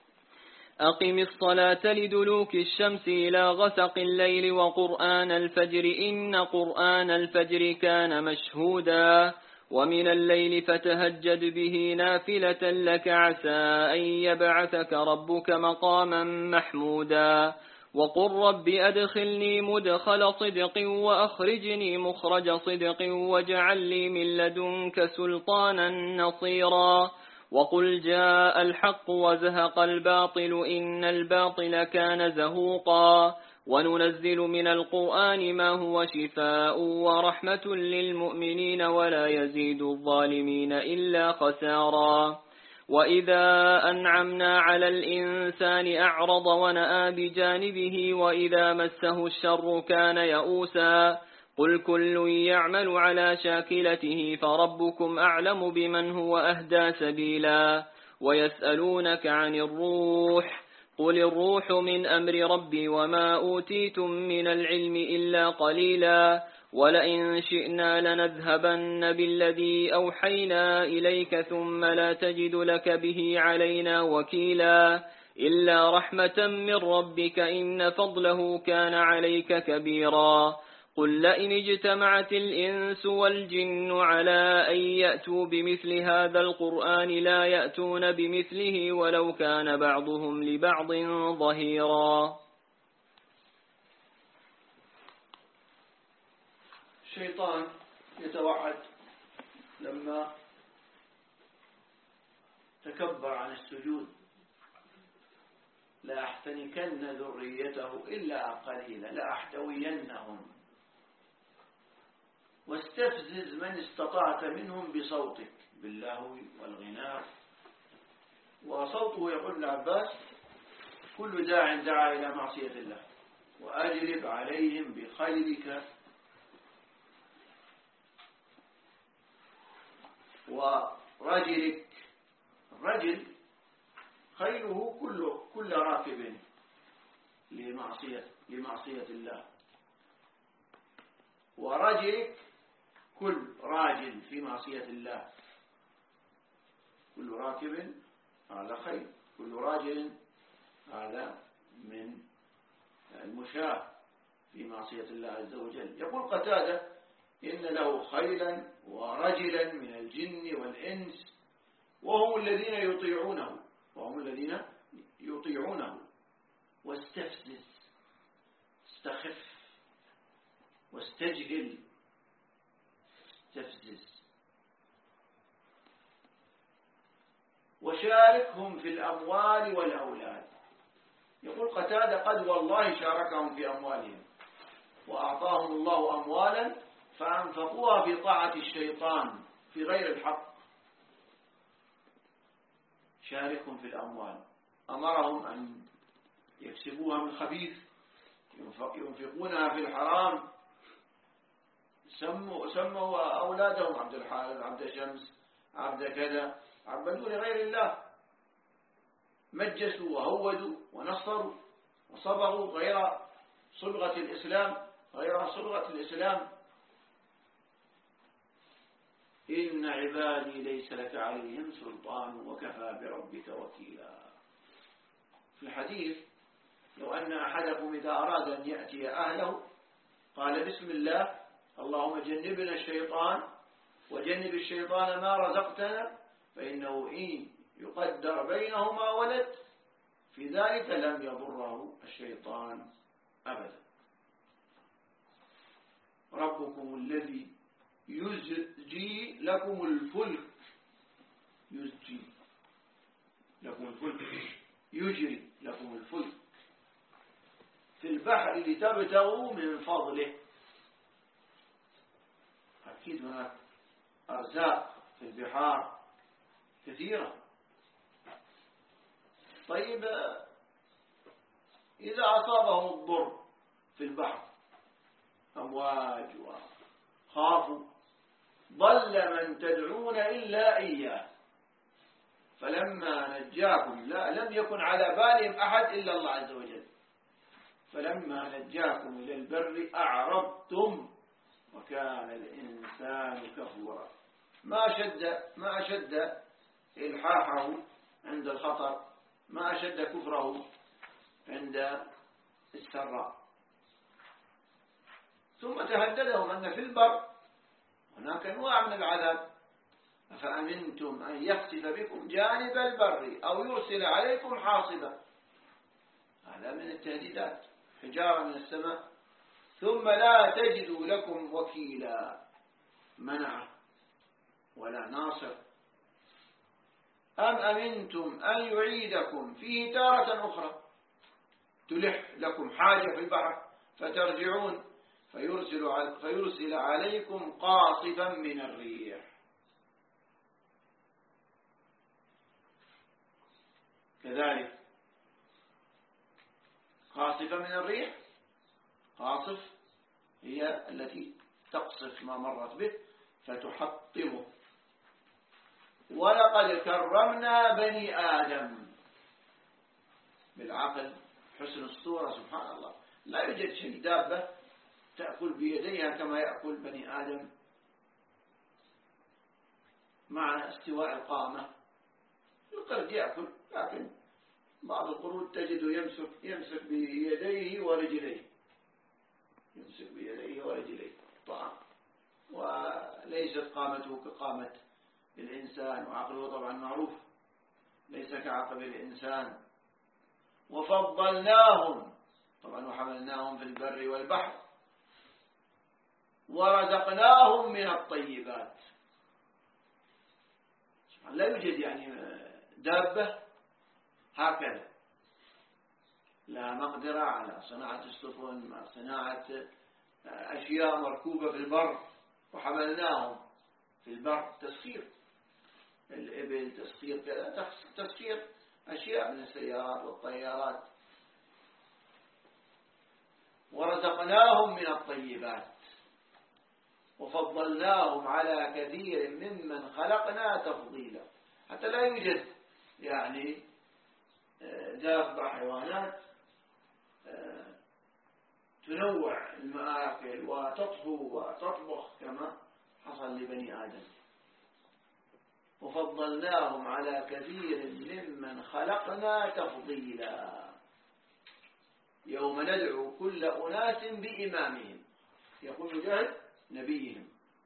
أقم الصلاة لدلوك الشمس إلى غسق الليل وقرآن الفجر إن قرآن الفجر كان مشهودا ومن الليل فتهجد به نافلة لك عسى أن يبعثك ربك مقاما محمودا وقل رب أدخلني مدخل صدق وأخرجني مخرج صدق واجعل لي من لدنك سلطانا نصيرا وقل جاء الحق وزهق الباطل إن الباطل كان زهوقا وننزل من القرآن ما هو شفاء ورحمة للمؤمنين ولا يزيد الظالمين إلا خسارا وإذا أنعمنا على الإنسان أعرض ونأى بجانبه وإذا مسه الشر كان يئوسا قل كل يعمل على شاكلته فربكم أعلم بمن هو أهدى سبيلا ويسألونك عن الروح قل الروح من أمر ربي وما أوتيتم من العلم إلا قليلا ولئن شئنا لنذهبن بالذي أوحينا إليك ثم لا تجد لك به علينا وكيلا إلا رحمة من ربك إن فضله كان عليك كبيرا قل لئن اجتمعت الإنس والجن على أن يأتوا بمثل هذا القرآن لا يأتون بمثله ولو كان بعضهم لبعض ظهيرا الشيطان يتوعد لما تكبر عن السجود لأحتنكن ذريته إلا قليلا لأحتوينهم واستفزز من استطعت منهم بصوتك باللهو والغناء وصوته يقول العباس كل داع دعا إلى معصية الله وأجلب عليهم بخيلك ورجلك الرجل خيله كل راكب لمعصية الله ورجلك كل راجل في معصية الله كل راكب هذا خيل كل راجل هذا من المشاة في معصية الله عز وجل يقول قتادة إن له خيلا ورجلا من الجن والإنس وهم الذين يطيعونه واستفزز استخف واستجهل استفزز وشاركهم في الأموال والأولاد. يقول قتادة قد والله شاركهم في أموالهم وأعطاهم الله أموالا فأنفقوها في طاعة الشيطان في غير الحق. شاركهم في الأموال، أمرهم أن يكسبوها من خبيث ينفقونها في الحرام. سموا أولادهم عبد الحارث، عبد شمس، عبد كذا، عبدوا لغير الله، مجسوا وهودوا ونصروا وصبغوا غير صبغة الإسلام. إن عبادي ليس لك عليهم سلطان وكفى بربك وكيلا. في الحديث لو أن أحدكم إذا أراد أن يأتي أهله قال بسم الله اللهم جنبنا الشيطان وجنب الشيطان ما رزقتنا، فإنه إن يقدر بينهما ولد في ذلك لم يضره الشيطان أبدا. ربكم الذي يزجي لكم الفلك، يزجي لكم الفلك، يجري لكم الفلك في البحر لتبتغوا من فضله. أكيد هناك أرزاق في البحار كثيرة. طيب إذا أصابهم الضر في البحر أمواج وخافوا ضل من تدعون إلا إياه فلما نجاكم، لم يكن على بالهم أحد إلا الله عز وجل، فلما نجاكم إلى البر أعرضتم وكان الإنسان كفورا. ما أشد إلحاحه عند الخطر، ما أشد كفره عند السراء. ثم تهددهم أن في البر هناك أنواع من العذاب، أفأمنتم أن يخسف بكم جانب البر أو يرسل عليكم حاصبا. هذا من التهديدات، حجارة من السماء. ثم لا تجدوا لكم وكيلا، منعه ولا ناصر. أم أمنتم أن يعيدكم فيه تارة أخرى، تلح لكم حاجة في البحر فترجعون فيرسل عليكم قاصفا من الريح. كذلك قاصفة من الريح، قاصف هي التي تقصف ما مرت به فتحطمه. ولقد كرمنا بني آدم، بالعقل حسن الصورة سبحان الله. لا يوجد شيء دابة تأكل بيديها كما يأكل بني آدم مع استواء القامة. القرد يأكل، لكن بعض القرود تجده يمسك بيديه ورجليه، يمسك بيديه ورجليه طعام، وليست قامته كقامة الإنسان، وعقله طبعا معروف ليس كعقل الإنسان. وفضلناهم طبعا وحملناهم في البر والبحر ورزقناهم من الطيبات. لا يوجد يعني دابة هكذا لا مقدرة على صناعة السفن، صناعة أشياء مركوبة في البر. وحملناهم في البر تسخير الإبل، تسخير كذا، تسخير أشياء من السيارات والطيارات. ورزقناهم من الطيبات وفضلناهم على كثير ممن خلقنا تفضيلا. حتى لا يوجد يعني دابة حيوانات تنوع المآكل وتطهو وتطبخ كما حصل لبني آدم. وفضلناهم على كثير ممن خلقنا تفضيلا. يوم ندعو كل أناس بإمامهم، يقول مجاهد نبيهم.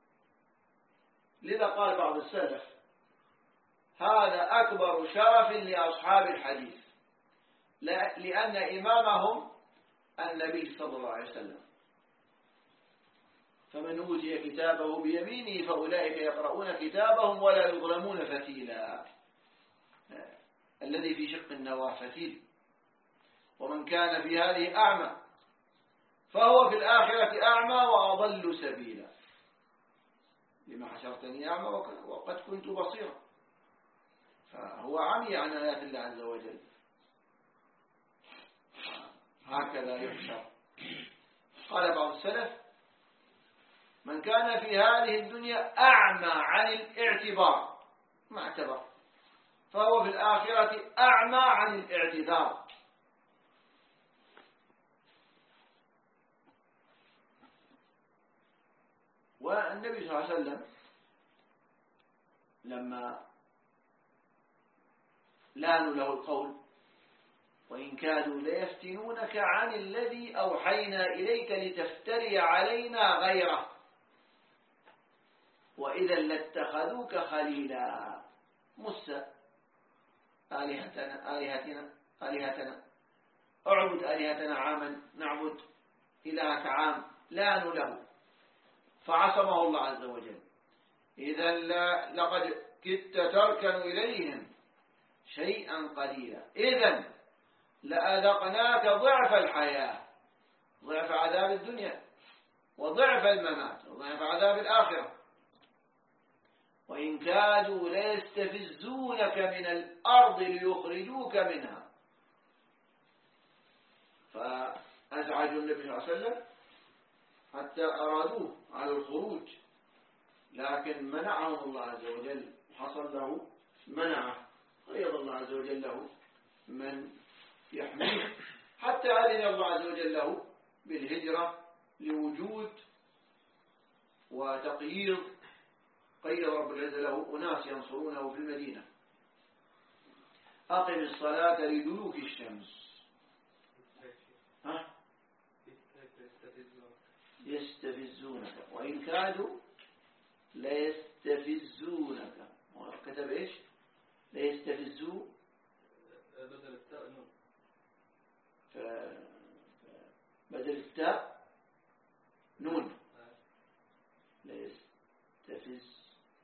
لذا قال بعض السلف هذا أكبر شرف لأصحاب الحديث، لأن إمامهم النبي صلى الله عليه وسلم. فمن أوتي كتابه بيمينه فأولئك يقرؤون كتابهم ولا يظلمون فتيلا. الذي في شق النواة فتيل. ومن كان في هذه أعمى فهو في الآخرة أعمى وأضل سبيلا. لما حشرتني أعمى وقد كنت بصيرا. فهو عمي عن آيات الله عز وجل. هكذا يحشر. قال بعض السلف: من كان في هذه الدنيا أعمى عن الاعتبار، ما اعتبر، فهو في الآخرة أعمى عن الاعتذار. والنبي صلى الله عليه وسلم لما لانوا له القول: وإن كادوا ليفتنونك عن الذي أوحينا إليك لتفتري علينا غيره وإذا لاتخذوك خليلا. موسى: آلهتنا اعبد آلهتنا عاما نعبد إلهك عام. لانوا له فعصمه الله عز وجل: إذا لقد كدت تركن إليهم شيئا قليلا، إذا لأذقناك ضعف الحياة، ضعف عذاب الدنيا وضعف الممات وضعف عذاب الآخرة. وإن كادوا ليستفزونك من الأرض ليخرجوك منها. فأزعجوا النبي صلى الله عليه وسلم حتى أرادوه على الخروج، لكن منعهم الله عز وجل، حصل له منعه، قيض الله عز وجل له من يحميه، حتى أذن الله عز وجل له بالهجرة لوجود وتقييض. قيض رب العزة له أناس ينصرونه في المدينة. أقم الصلاة لدلوك الشمس. يستفزونك وإن كادوا ليستفزونك. كتب إيش؟ ليستفزوا بدل التاء نون. بدل التاء نون. ليستفزونك.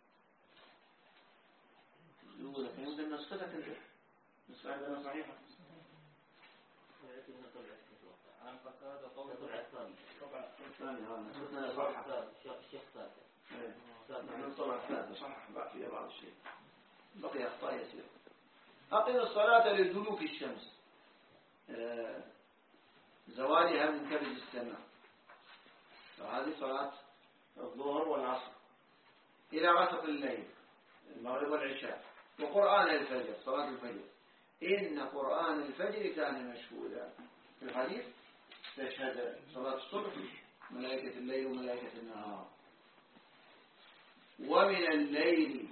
يمكن نسختك انت نسخة عندنا صحيحة. عن قتادة طبع الثاني. نسختنا صحيحة. الشيخ سادة. نحن طبع الثالثة صحح بعد فيها بعض الشيء، بقي أخطاء يسير. أقم الصلاة لدلوك الشمس، زوالها من كبد السماء، فهذه صلاة الظهر والعصر، إلى غسق الليل، المغرب والعشاء، وقرآن الفجر، صلاة الفجر. إن قرآن الفجر كان مشهودا. في الحديث تشهد صلاة الصبح ملائكة الليل وملائكة النهار. ومن الليل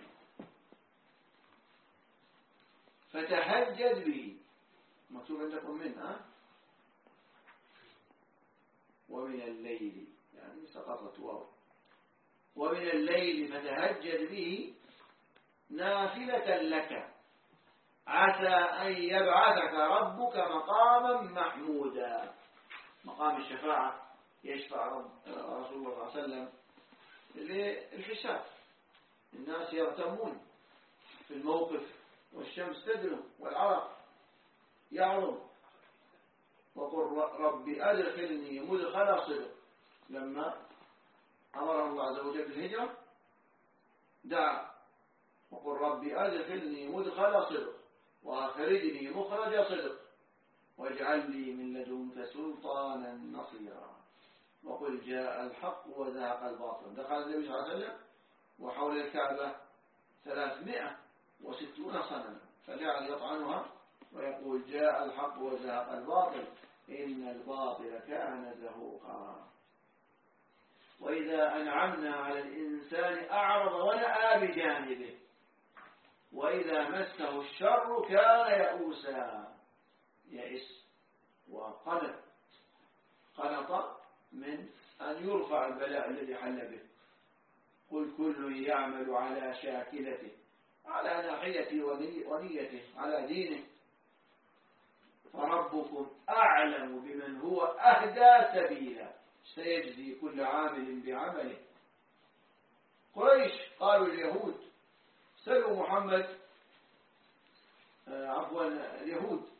فتهجد به، مكتوب عندكم منها. ومن الليل يعني سقطت واو. ومن الليل فتهجد به نافلة لك عسى أن يبعثك ربك مقاما محمودا. مقام الشفاعة يشفع رسول الله صلى الله عليه وسلم للحساب. الناس يغتمون في الموقف والشمس تدنو والعرق يعرض، وقل رب أدخلني مدخل صدق. لما أمر الله عز وجل بالهجرة دعا وقل رب أدخلني مدخل صدق وأخرجني مخرج صدق واجعل لي من لدنك سلطانا نصيرا وقل جاء الحق وزهق الباطل. دخل النبي صلى الله عليه وسلم وحول الكعبة 360 صنما، فجعل يطعنها ويقول جاء الحق وزهق الباطل إن الباطل كان زهوقا. وإذا أنعمنا على الإنسان أعرض ونأى بجانبه وإذا مسه الشر كان يئوسا. يئس وقنط، قنط من أن يرفع البلاء الذي حل به. قل كل يعمل على شاكلته، على ناحيته ونيته، على دينه، فربكم أعلم بمن هو أهدى سبيلا سيجزي كل عامل بعمله. قريش قالوا اليهود سلوا محمد اليهود.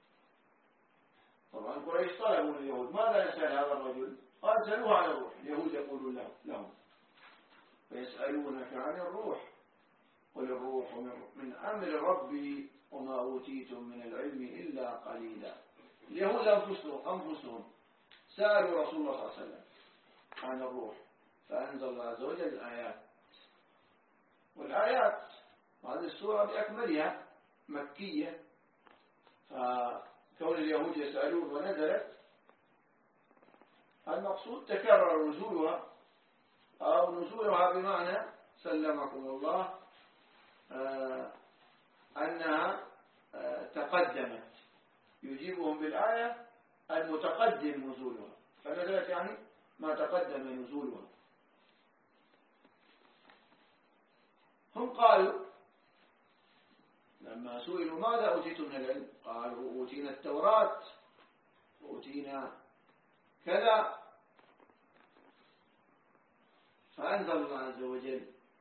طبعا قريش طلبوا من اليهود ماذا نسأل هذا الرجل؟ قال سألوه عن الروح. اليهود يقولون لهم فيسألونك عن الروح قل الروح من أمر ربي وما أوتيتم من العلم إلا قليلا. اليهود أنفسهم سألوا رسول الله صلى الله عليه وسلم عن الروح فأنزل الله عز وجل الآيات. والآيات وهذه السورة بأكملها مكية، فكون اليهود يسألون ونزلت المقصود تكرر نزولها أو نزولها بمعنى سلمكم الله أنها تقدمت، يجيبهم بالآية المتقدم نزولها، فنزلت يعني ما تقدم نزولها. هم قالوا لما سئلوا ماذا أوتيتم من العلم قالوا أوتينا التوراة أوتينا كذا. فأنزل الله عز وجل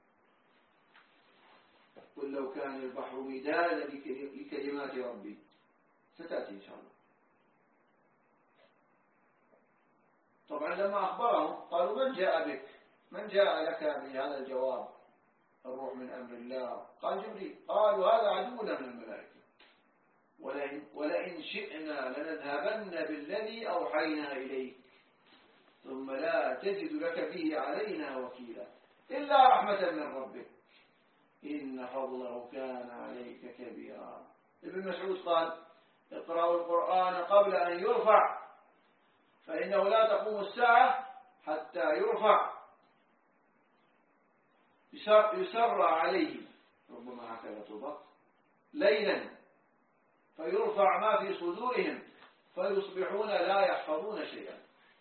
قل لو كان البحر مدادا لكلمات ربي، ستأتي إن شاء الله. طبعا لما أخبرهم قالوا من جاء بك، من جاء لك بهذا الجواب الروح من أمر الله؟ قال جبريل. قالوا هذا عدونا من الملائكة ولئن شئنا لنذهبن بالذي أوحينا إليك ثم لا تجد لك به علينا وكيلا إلا رحمة من ربك إن فضله كان عليك كبيرا. ابن مسعود قال اقرأوا القرآن قبل أن يرفع فإنه لا تقوم الساعة حتى يرفع يسرى عليه، ربما هكذا تضاف ليلا، فيرفع ما في صدورهم فيصبحون لا يحفظون شيئا،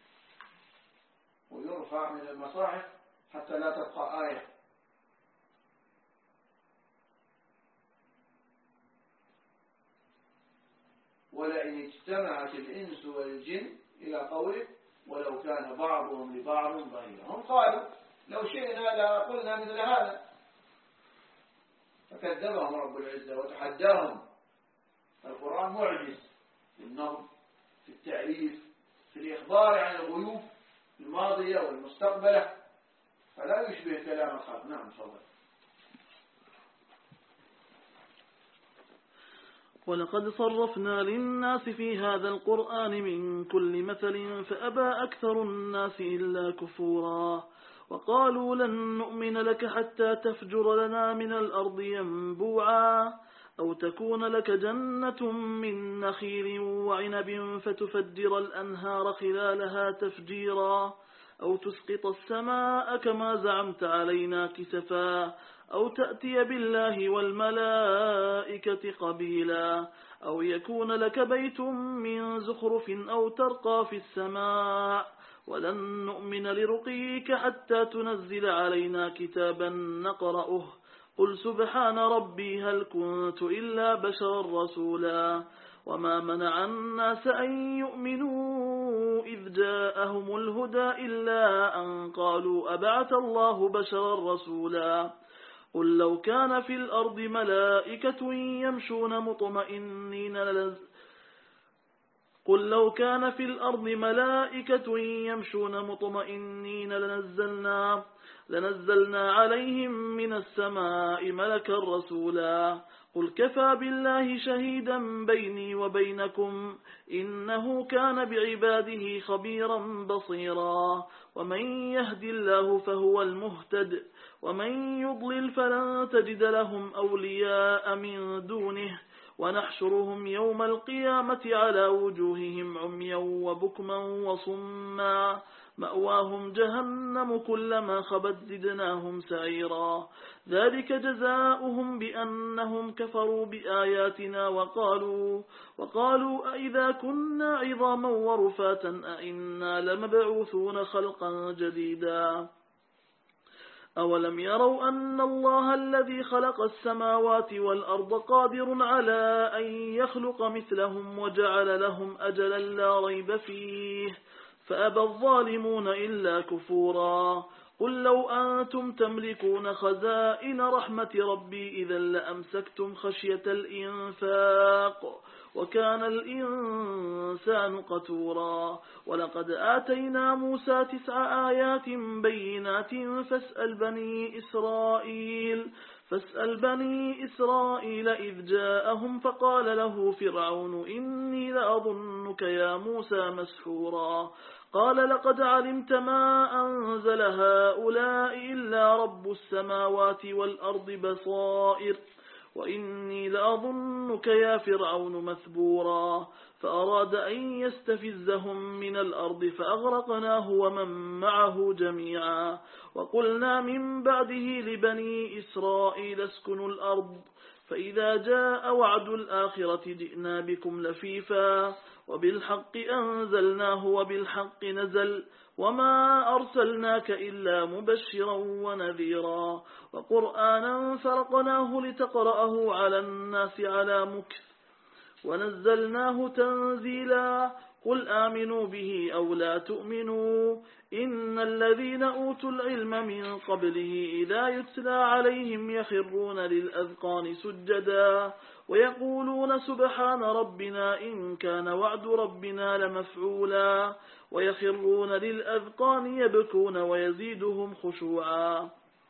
ويرفع من المصاحف حتى لا تبقى آية. ولئن اجتمعت الإنس والجن إلى قوله ولو كان بعضهم لبعض ظهيرا. هم قالوا لو شئنا لقلنا مثل هذا، فكذبهم رب العزة وتحداهم. القرآن معجز في النظم، في التأليف، في الإخبار عن الغيوب الماضية والمستقبلة، فلا يشبه كلام الخلق. نعم صدق. ولقد صرفنا للناس في هذا القرآن من كل مثل فأبى أكثر الناس إلا كفورا. وقالوا لن نؤمن لك حتى تفجر لنا من الأرض ينبوعا أو تكون لك جنة من نخيل وعنب فتفجر الأنهار خلالها تفجيرا أو تسقط السماء كما زعمت علينا كسفا أو تأتي بالله والملائكة قبيلا أو يكون لك بيت من زخرف أو ترقى في السماء ولن نؤمن لرقيك حتى تنزل علينا كتابا نقرأه قل سبحان ربي هل كنت إلا بشرا رسولا وما منع الناس أن يؤمنوا إذ جاءهم الهدى إلا أن قالوا أبعث الله بشرا رسولا قل لو كان في الأرض ملائكة يمشون مطمئنين لنزلنا عليهم من السماء ملكا رسولا قل كفى بالله شهيدا بيني وبينكم إنه كان بعباده خبيرا بصيرا ومن يهد الله فهو المهتد ومن يضلل فلن تجد لهم أولياء من دونه ونحشرهم يوم القيامة على وجوههم عميا وبكما وصما مأواهم جهنم كلما خبت زدناهم سعيرا ذلك جزاؤهم بأنهم كفروا بآياتنا وقالوا أئذا كنا عظاما ورفاتا أئنا لمبعوثون خلقا جديدا أولم يروا أن الله الذي خلق السماوات والأرض قادر على أن يخلق مثلهم وجعل لهم أجلا لا ريب فيه فأبى الظالمون إلا كفورا قل لو أنتم تملكون خزائن رحمة ربي إذا لأمسكتم خشية الإنفاق وكان الإنسان قتورا ولقد آتينا موسى 9 آيات بينات فاسأل بني إسرائيل إذ جاءهم فقال له فرعون إني لأظنك يا موسى مسحورا قال لقد علمت ما أنزل هؤلاء إلا رب السماوات والأرض بصائر وإني لأظنك يا فرعون مثبورا فأراد أن يستفزهم من الأرض فأغرقناه ومن معه جميعا وقلنا من بعده لبني إسرائيل اسكنوا الأرض فإذا جاء وعد الآخرة جئنا بكم لفيفا وبالحق أنزلناه وبالحق نزل وما أرسلناك إلا مبشرا ونذيرا وقرآنا فرقناه لتقرأه على الناس على مكث ونزلناه تنزيلا قل آمنوا به أو لا تؤمنوا إن الذين أوتوا العلم من قبله إذا يتلى عليهم يخرون للأذقان سجدا ويقولون سبحان ربنا إن كان وعد ربنا لمفعولا ويخرون للأذقان يبكون ويزيدهم خشوعا.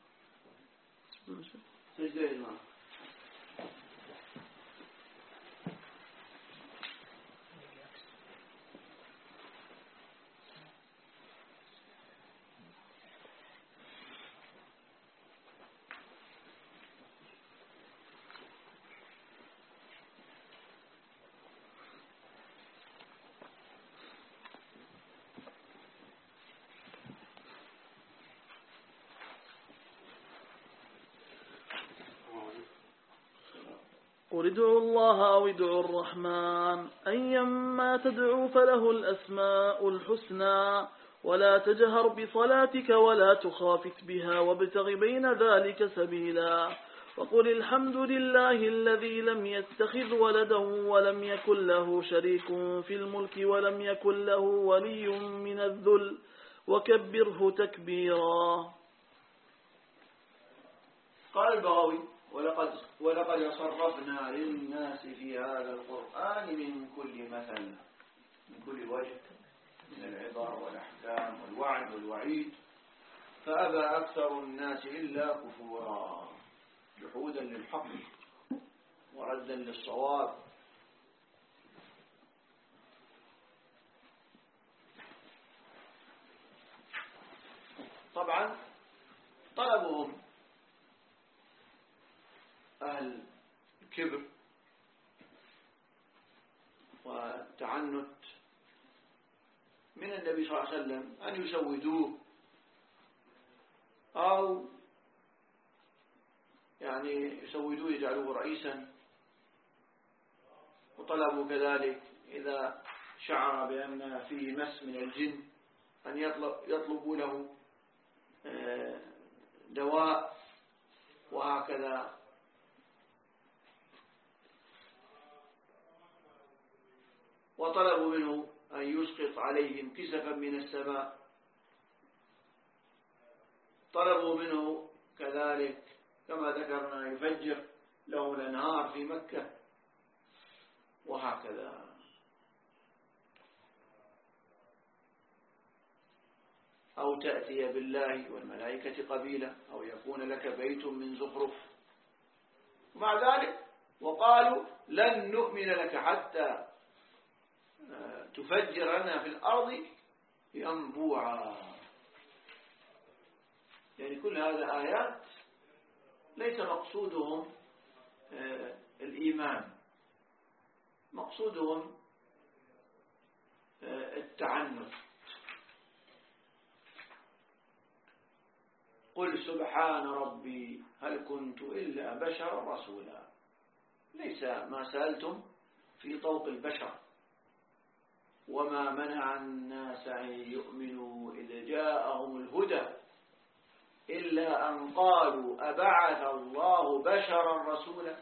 قل ادعوا الله أو ادعوا الرحمن أيما تدعوا فله الأسماء الحسنى ولا تجهر بصلاتك ولا تخافت بها وابتغ بين ذلك سبيلا وقل الحمد لله الذي لم يتخذ ولدا ولم يكن له شريك في الملك ولم يكن له ولي من الذل وكبره تكبيرا. قال البغوي ولقد صرفنا للناس في هذا القرآن من كل مثل من كل وجه من العبر والأحكام والوعد والوعيد فأبى أكثر الناس إلا كفورا جحودا للحق وردا للصواب. طبعا طلبهم أهل الكبر والتعنت من النبي صلى الله عليه وسلم أن يسودوه أو يعني يسودوه يجعلوه رئيسا، وطلبوا كذلك إذا شعر بأن فيه مس من الجن أن يطلبوا له دواء وهكذا. وطلبوا منه أن يسقط عليهم كسفا من السماء، طلبوا منه كذلك كما ذكرنا يفجر له الأنهار في مكة وهكذا. أو تأتي بالله والملائكة قبيلة أو يكون لك بيت من زخرف. ومع ذلك وقالوا لن نؤمن لك حتى تفجر لنا في الأرض ينبوعا. يعني كل هذا آيات ليس مقصودهم الإيمان، مقصودهم التعنت. قل سبحان ربي هل كنت إلا بشرا رسولا. ليس ما سألتم في طوق البشر. وما منع الناس أن يؤمنوا إذ جاءهم الهدى إلا أن قالوا أبعث الله بشرا رسولا.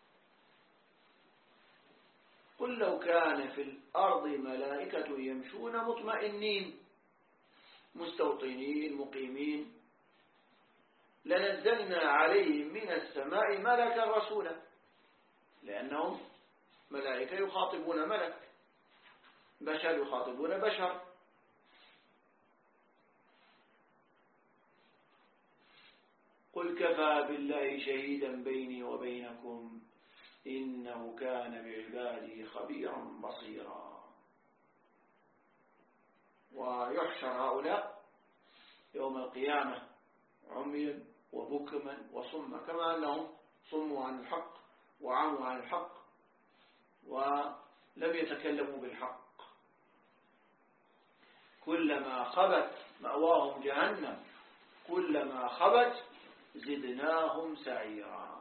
قل لو كان في الأرض ملائكة يمشون مطمئنين مستوطنين مقيمين نزلنا عليهم من السماء ملكا رسولا، لأنهم ملائكة يخاطبون ملك، بشر يخاطبون بشر. قل كفى بالله شهيدا بيني وبينكم إنه كان بعباده خبيرا بصيرا. ويحشر هؤلاء يوم القيامة عميا وبكما وصما، كما أنهم صموا عن الحق وعموا عن الحق ولم يتكلموا بالحق. كلما خبت مأواهم جهنم كلما خبت زدناهم سعيرا.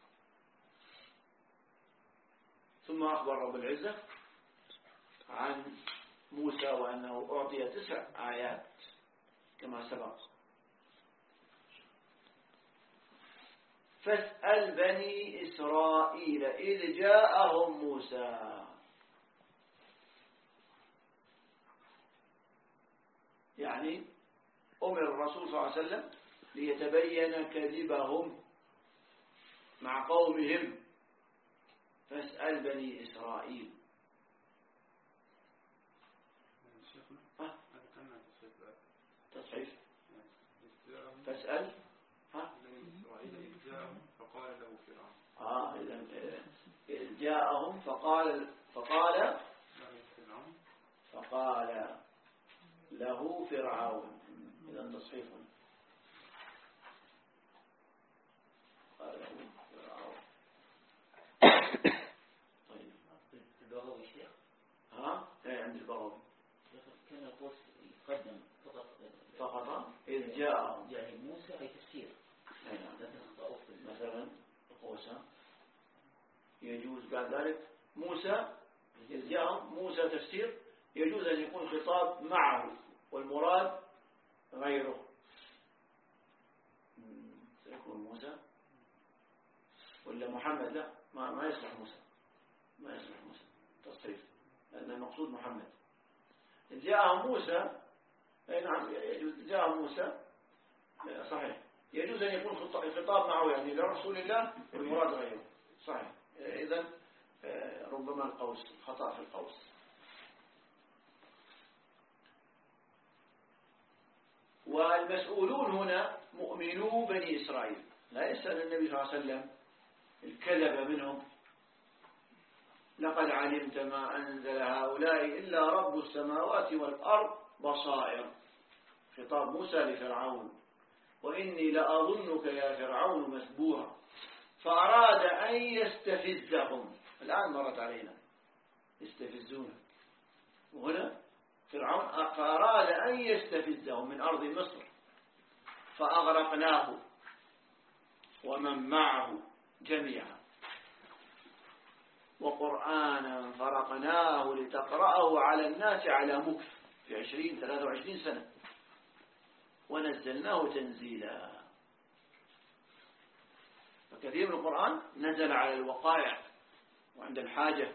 ثم أخبر رب العزة عن موسى وأنه أعطي 9 آيات كما سبق. فاسأل بني إسرائيل إذ جاءهم موسى، يعني أمر الرسول صلى الله عليه وسلم ليتبين كذبهم مع قومهم. فاسأل بني إسرائيل. تصحيح فاسأل بني إسرائيل إذ جاءهم فقال له فرعون. إذ جاءهم فقال له فرعون. إذا تصحيح قال له فرعون. طيب البغوي شيخ. عند البغوي كان القوس يقدم فقط إذ جاءهم يعني موسى أي تفسير. مثلا موسى يجوز بعد ذلك موسى إذ جاءهم موسى تفسير، يجوز أن يكون خطاب معه والمراد غيره. سيكون موسى ولا محمد؟ لا، ما يصلح موسى، ما يصلح موسى تصريف، لأن المقصود محمد. إذ جاءهم موسى، أي نعم جاءهم موسى صحيح، يجوز أن يكون خطاب معه يعني لرسول الله والمراد غيره صحيح. إذن ربما القوس خطأ في القوس. والمسؤولون هنا مؤمنو بني إسرائيل، لا يسأل النبي صلى الله عليه وسلم الكذب منهم. لقد علمت ما أنزل هؤلاء إلا رب السماوات والأرض بصائر. خطاب موسى لفرعون: وإني لأظنك يا فرعون مسبورا. فأراد أن يستفزهم. الآن مرت علينا يستفزونك، وهنا فرعون فأراد أن يستفزهم من أرض مصر فأغرقناه ومن معه جميعا، وقرآنا فرقناه لتقرأه على الناس على مكث في 23 سنة ونزلناه تنزيلا. فكثير من القرآن نزل على الوقائع وعند الحاجة.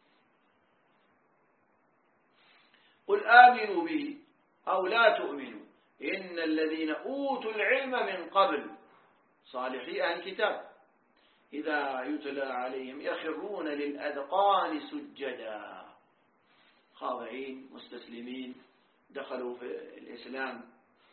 قل آمنوا به أو لا تؤمنوا إن الذين أوتوا العلم من قبل صالحي أهل الكتاب إذا يتلى عليهم يخرون للأذقان سجدا خاضعين مستسلمين، دخلوا في الإسلام.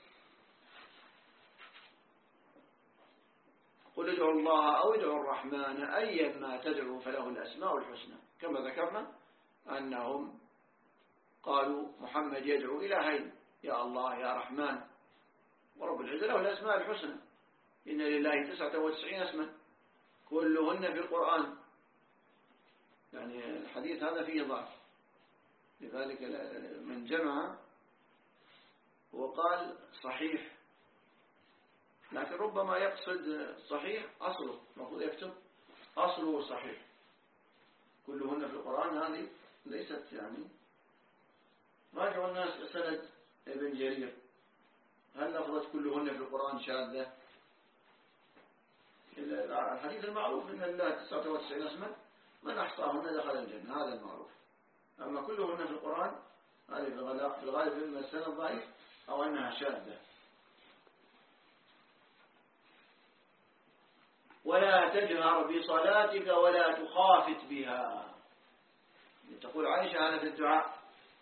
قل ادعوا الله أو ادعوا الرحمن أيا ما تدعوا فله الأسماء الحسنى. كما ذكرنا أنهم قالوا محمد يدعو إلهين، يا الله يا رحمن، ورب العزة له الأسماء الحسنى. إن لله 99 اسما كلهن في القرآن. يعني الحديث هذا فيه ضعف، لذلك من جمع وقال صحيح، لكن ربما يقصد صحيح أصله، المفروض يكتب أصله صحيح. كلهن في القرآن هذه ليست يعني. راجعوا الناس سند ابن جرير، هل لفظت كلهن في القرآن شاذة؟ الحديث المعروف إن الله 99 اسما من أحصاهن دخل الجنة، هذا المعروف. أما كلهن في القرآن هذه في الغالب إما السند ضعيف أو أنها شاذة. ولا تجهر بصلاتك ولا تخافت بها. تقول عائشة هذا في الدعاء.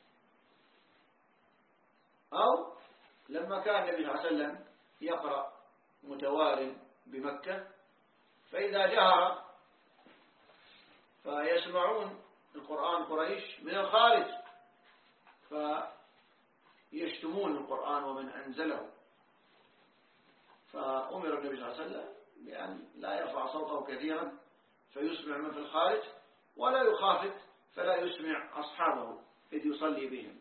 أو لما كان النبي صلى الله عليه وسلم يقرأ متوال بمكة، فإذا جهر فيسمعون القرآن قريش من الخارج فيشتمون القرآن ومن أنزله، فأمر النبي صلى الله عليه وسلم بأن لا يرفع صوته كثيرا فيسمع من في الخارج، ولا يخافت فلا يسمع أصحابه إذ يصلي بهم.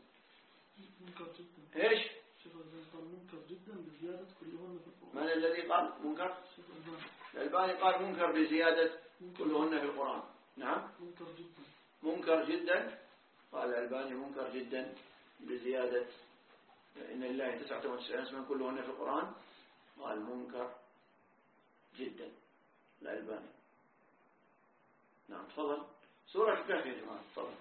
إيش؟ منكر جدا بزيادة كلهن في القرآن. من الذي قال منكر؟ الألباني قال منكر بزيادة كلهن في القرآن. نعم منكر جدا. منكر جدا. قال الألباني منكر جدا بزيادة إن الله 99 اسما كلهن في القرآن. قال منكر جدا الألباني. نعم تفضل. سورة الكهف يا جماعة تفضل.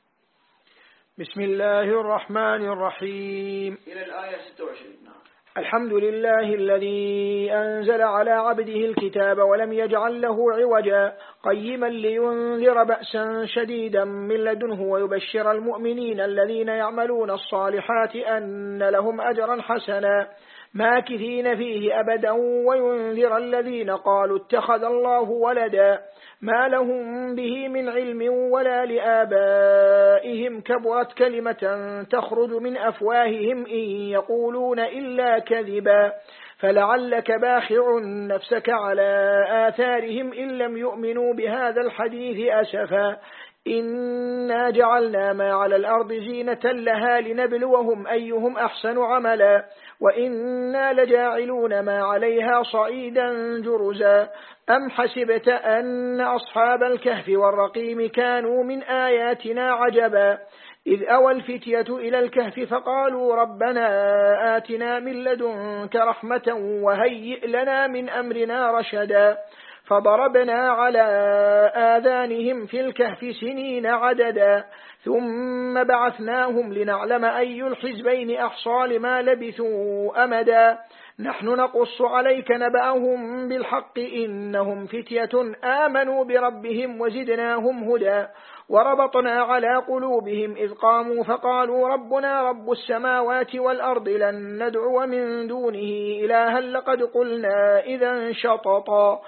بسم الله الرحمن الرحيم. إلى الآية 26. نعم. الحمد لله الذي أنزل على عبده الكتاب ولم يجعل له عوجا قيما لينذر بأسا شديدا من لدنه ويبشر المؤمنين الذين يعملون الصالحات أن لهم أجرا حسنا ماكثين فيه أبدا وينذر الذين قالوا اتخذ الله ولدا ما لهم به من علم ولا لآبائهم كبرت كلمة تخرج من أفواههم إن يقولون إلا كذبا فلعلك باخع نفسك على آثارهم إن لم يؤمنوا بهذا الحديث أسفا إنا جعلنا ما على الأرض زينة لها لنبلوهم أيهم أحسن عملا وإنا لجاعلون ما عليها صعيدا جرزا أم حسبت أن أصحاب الكهف والرقيم كانوا من آياتنا عجبا إذ أوى الفتية إلى الكهف فقالوا ربنا آتنا من لدنك رحمة وهيئ لنا من أمرنا رشدا فضربنا على آذانهم في الكهف سنين عددا ثم بعثناهم لنعلم أي الحزبين أحصى لما لبثوا أمدا نحن نقص عليك نبأهم بالحق إنهم فتية آمنوا بربهم وزدناهم هدى وربطنا على قلوبهم إذ قاموا فقالوا ربنا رب السماوات والأرض لن ندعو من دونه إلها لقد قلنا إذا شططا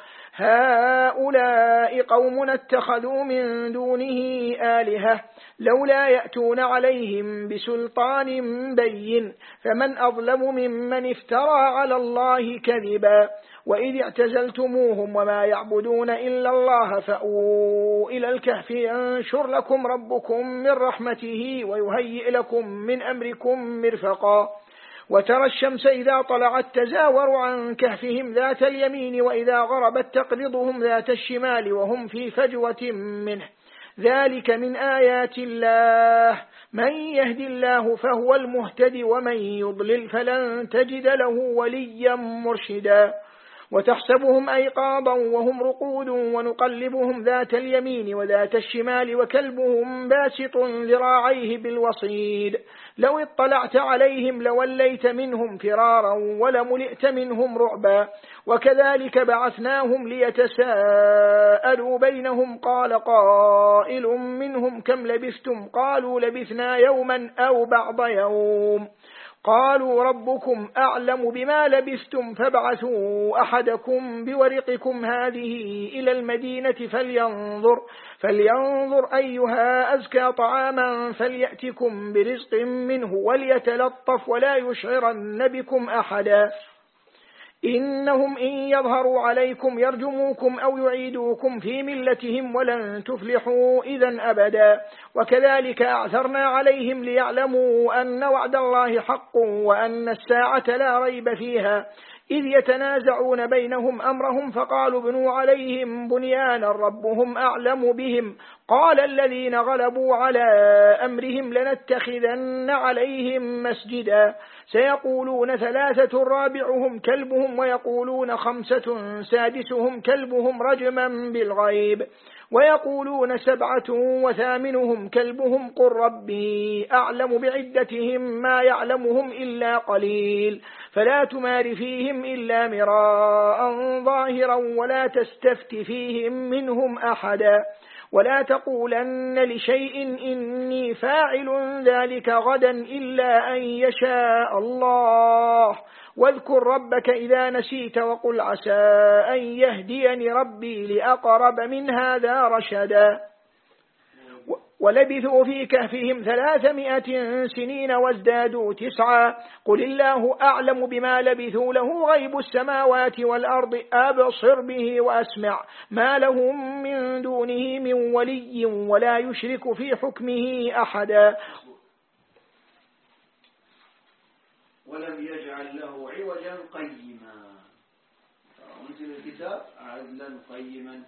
هؤلاء قوم اتخذوا من دونه آلهة لولا يأتون عليهم بسلطان بين فمن أظلم ممن افترى على الله كذبا وإذ اعتزلتموهم وما يعبدون إلا الله فأووا إلى الكهف ينشر لكم ربكم من رحمته ويهيئ لكم من أمركم مرفقا وترى الشمس إذا طلعت تزاور عن كهفهم ذات اليمين وإذا غربت تقرضهم ذات الشمال وهم في فجوة منه ذلك من آيات الله من يهدي الله فهو المهتدي ومن يضلل فلن تجد له وليا مرشدا وتحسبهم أيقاظا وهم رقود ونقلبهم ذات اليمين وذات الشمال وكلبهم باسط ذراعيه بالوصيد لو اطلعت عليهم لوليت منهم فرارا ولملئت منهم رعبا وكذلك بعثناهم ليتساءلوا بينهم قال قائل منهم كم لبثتم قالوا لبثنا يوما أو بعض يوم قالوا ربكم أعلم بما لبثتم فابعثوا أحدكم بورقكم هذه إلى المدينة فلينظر أيها أزكى طعاما فليأتكم برزق منه وليتلطف ولا يشعرن بكم أحدا إنهم إن يظهروا عليكم يرجموكم أو يعيدوكم في ملتهم ولن تفلحوا إذا أبدا وكذلك أعثرنا عليهم ليعلموا أن وعد الله حق وأن الساعة لا ريب فيها إذ يتنازعون بينهم أمرهم فقالوا بنوا عليهم بنيانا ربهم أعلم بهم قال الذين غلبوا على أمرهم لنتخذن عليهم مسجدا سيقولون 3 رابعهم كلبهم ويقولون 5 سادسهم كلبهم رجما بالغيب ويقولون 7 وثامنهم كلبهم قل ربي أعلم بعدتهم ما يعلمهم إلا قليل فلا تمار فيهم إلا مراء ظاهرا ولا تستفت فيهم منهم أحدا ولا تقولن لشيء إني فاعل ذلك غدا إلا أن يشاء الله واذكر ربك إذا نسيت وقل عسى أن يهديني ربي لأقرب من هذا رشدا ولبثوا في كهفهم 300 سنين وازدادوا 9 قل الله أعلم بما لبثوا له غيب السماوات والأرض أبصر به وأسمع ما لهم من دونه من ولي ولا يشرك في حكمه أحدا ولم يجعل له عوجا قيما أنزل الكتاب عدلا قيما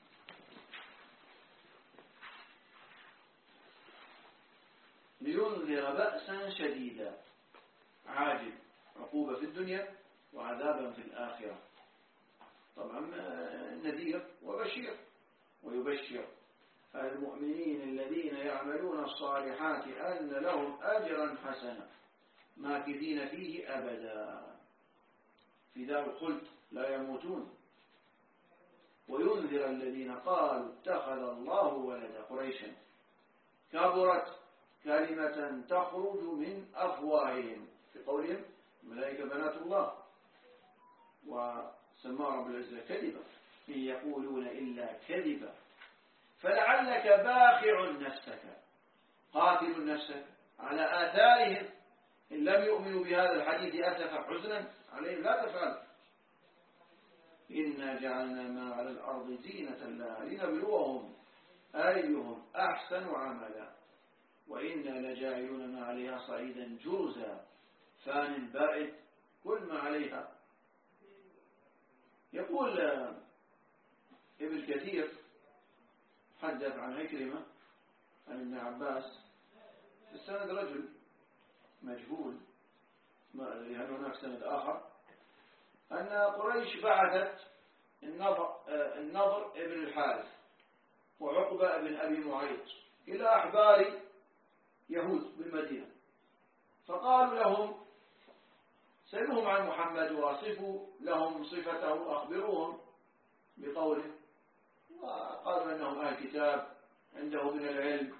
لينذر بأسا شديدا عاجل عقوبة في الدنيا وعذابا في الآخرة. طبعا نذير وبشير ويبشر المؤمنين الذين يعملون الصالحات أن لهم أجرا حسنا ماكثين فيه أبدا في دار الخلد لا يموتون. وينذر الذين قالوا اتخذ الله ولدا قريشا كبرت كلمة تخرج من أفواههم في قولهم الملائكة بنات الله وسمى رب العزة كذبا إن يقولون إلا كذبا فلعلك باخع نفسك قاتل نفسك على آثارهم إن لم يؤمنوا بهذا الحديث أسفا حزنا عليهم لا تفعل إنا جعلنا ما على الأرض زينة لها لنبلوهم أيهم أحسن عملا وإنا لجاعلون ما عليها صعيدا جرزا فان بارد كل ما عليها. يقول ابن كثير حدث عن عكرمة عن ابن عباس في السند رجل مجهول هل هناك سند آخر أن قريش بعثت النضر ابن الحارث وعقبة ابن أبي معيط إلى أحبار يهود بالمدينة فقالوا لهم سألوهم عن محمد وصفوا لهم صفته أخبروهم بقوله وقالوا أنهم أهل كتاب عنده من العلم.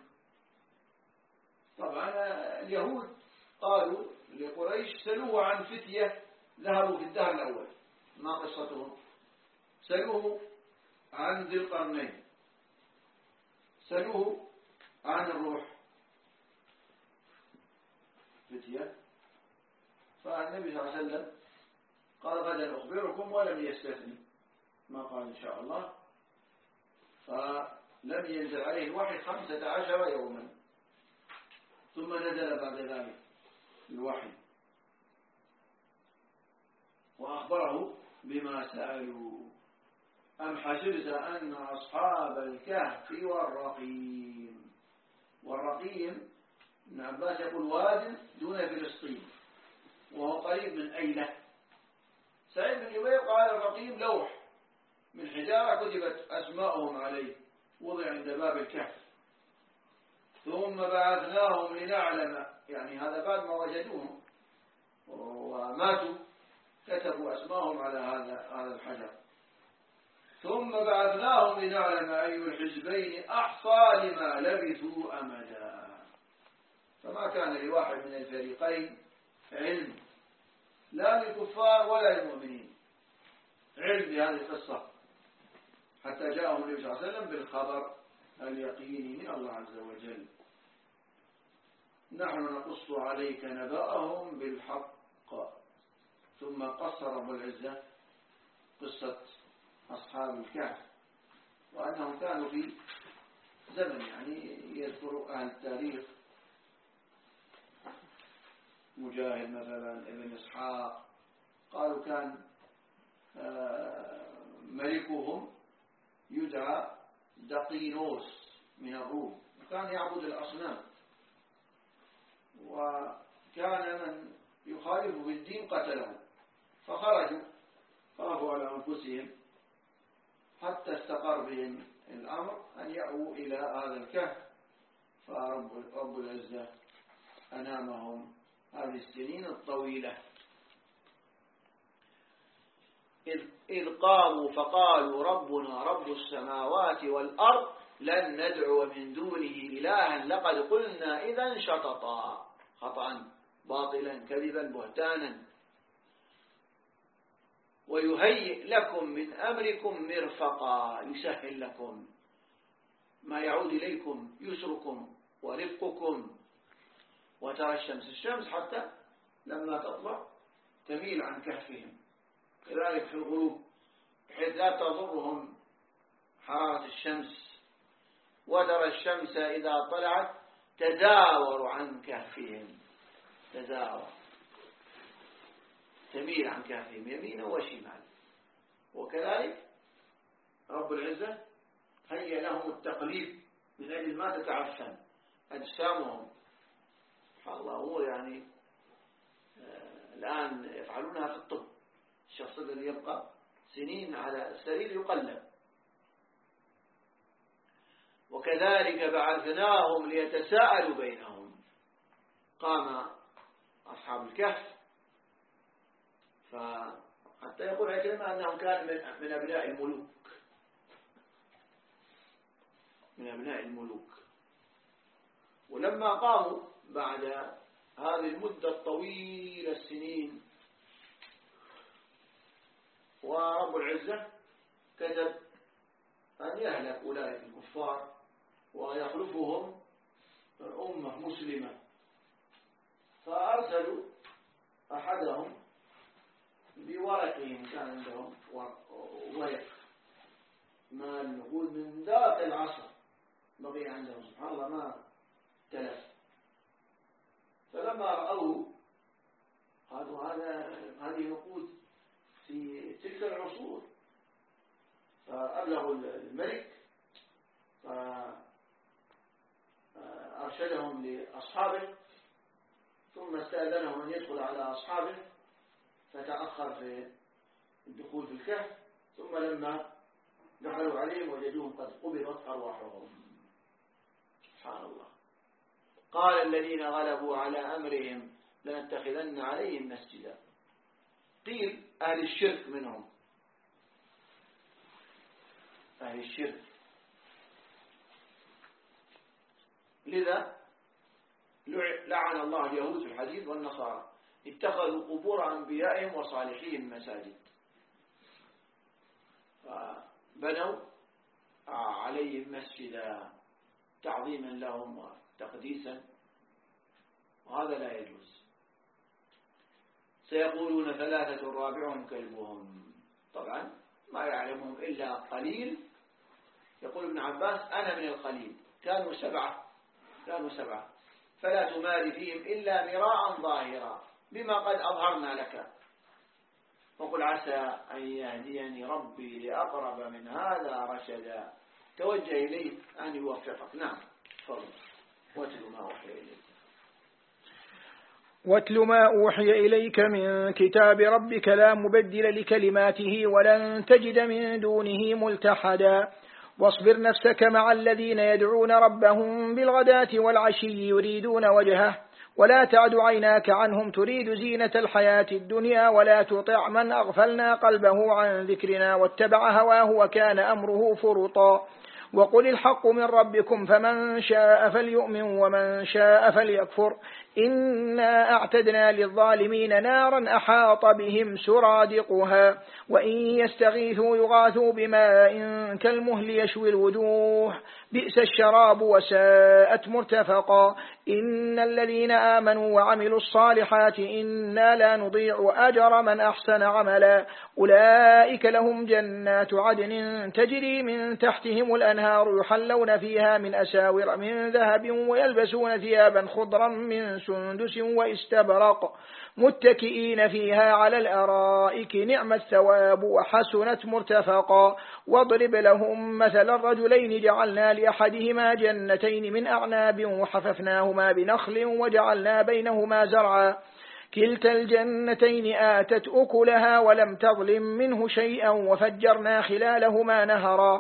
طبعا اليهود قالوا لقريش سألوه عن فتية ذهبوا في الدهر الأول ما قصتهم سألوه عن ذي القرنين سألوه عن الروح فتية فالنبي صلى الله عليه وسلم قال غدا أخبركم ولم يستثني ما قال إن شاء الله فلم ينزل عليه الوحي 15 يوما ثم نزل بعد ذلك الوحي وأخبره بما سألوا أم حسبت أن أصحاب الكهف والرقيم ابن عباس يقول واد دون فلسطين وهو قريب من أيلة. سعيد بن جبير قال الرقيم لوح من حجارة كتبت أسماءهم عليه وضع عند باب الكهف ثم بعثناهم لنعلم يعني هذا بعد ما وجدوهم وماتوا كتبوا أسماءهم على هذا الحجر ثم بعثناهم لنعلم أي الحزبين أحصى لما لبثوا أمدا. فما كان لواحد من الفريقين علم لا للكفار ولا للمؤمنين علم بهذه القصة حتى جاءهم النبي صلى الله عليه وسلم بالخبر اليقيني من الله عز وجل. نحن نقص عليك نبأهم بالحق. ثم قص رب العزة قصة أصحاب الكهف وأنهم كانوا في زمن يعني يذكر أهل التاريخ مجاهد مثلا ابن إسحاق قالوا كان ملكهم يدعى دقينوس من الروم وكان يعبد الأصنام وكان من يخالف بالدين قتله فخرجوا خافوا على أنفسهم حتى استقر بهم الأمر أن يأووا إلى هذا الكهف، فرب العزة أنامهم هذه السنين الطويلة. إذ قاموا فقالوا ربنا رب السماوات والأرض لن ندعو من دونه إلها لقد قلنا إذا شططا، خطأ باطلا كذبا بهتانا. ويهيئ لكم من أمركم مرفقا، يسهل لكم ما يعود إليكم يسركم ورفقكم. وترى الشمس حتى لما تطلع تميل عن كهفهم، كذلك في الغروب بحيث لا تضرهم حرارة الشمس. وترى الشمس إذا طلعت تزاور عن كهفهم، تزاور تميل عن كهفهم يمينا وشمالا. وكذلك رب العزة هيأ لهم التقليب من أجل ما تتعفن أجسامهم. سبحان الله، هو يعني الآن يفعلونها في الطب، الشخص الذي يبقى سنين على السرير يقلب. وكذلك بعثناهم ليتساءلوا بينهم. قام أصحاب الكهف فحتى يقول عكرمة أنهم كانوا من أبناء الملوك، من أبناء الملوك. ولما قاموا بعد هذه المدة الطويلة السنين، ورب العزة كتب أن يهلك أولئك الكفار ويخلفهم أمة مسلمة، فأرسلوا أحدهم بورقهم، كان عندهم ورق مال نقود من ذاك العصر بقي عندهم، سبحان الله ما تلف. فلما رأوه قالوا هذه نقود في تلك العصور، فأبلغوا الملك فأرشدهم لأصحابه، ثم استأذنهم أن يدخل على أصحابه، فتأخر في الدخول في الكهف. ثم لما دخلوا عليهم وجدوهم قد قبضت أرواحهم. سبحان الله. قال الذين غلبوا على أمرهم لنتخذن عليهم مسجدا. قيل أهل الشرك منهم، أهل الشرك. لذا لعن الله اليهود في الحديث والنصارى، اتخذوا قبور أنبيائهم وصالحين مساجد، فبنوا عليهم مسجدا تعظيما لهم وتقديسا، وهذا لا يجوز. سيقولون ثلاثة رابعهم كلبهم، طبعا ما يعلمهم إلا قليل. يقول ابن عباس أنا من القليل، كانوا سبعة فلا تماري فيهم إلا مراء ظاهرا بما قد أظهرنا لك، وقل عسى أن يهديني ربي لأقرب من هذا رشدا. توجه إليه أن يوفقك. نعم تفضل. واتل ما أوحي إليك من كتاب ربك لا مبدل لكلماته ولن تجد من دونه ملتحدا. واصبر نفسك مع الذين يدعون ربهم بالغداة والعشي يريدون وجهه ولا تعد عيناك عنهم تريد زينة الحياة الدنيا ولا تطع من أغفلنا قلبه عن ذكرنا واتبع هواه وكان أمره فرطا. وقل الحق من ربكم فمن شاء فليؤمن ومن شاء فليكفر إنا أعتدنا للظالمين نارا أحاط بهم سرادقها وإن يستغيثوا يغاثوا بماء كالمهل يشوي الوجوه بئس الشراب وساءت مرتفقا. إن الذين آمنوا وعملوا الصالحات إنا لا نضيع أجر من أحسن عملا أولئك لهم جنات عدن تجري من تحتهم الأنهار يحلون فيها من أساور من ذهب ويلبسون ثيابا خضرا من سندس واستبرق متكئين فيها على الأرائك نعم الثواب وحسنت مرتفقا. واضرب لهم مثل الرجلين جعلنا لأحدهما جنتين من أعناب وحففناهما بنخل وجعلنا بينهما زرعا كلتا الجنتين آتت أكلها ولم تظلم منه شيئا وفجرنا خلالهما نهرا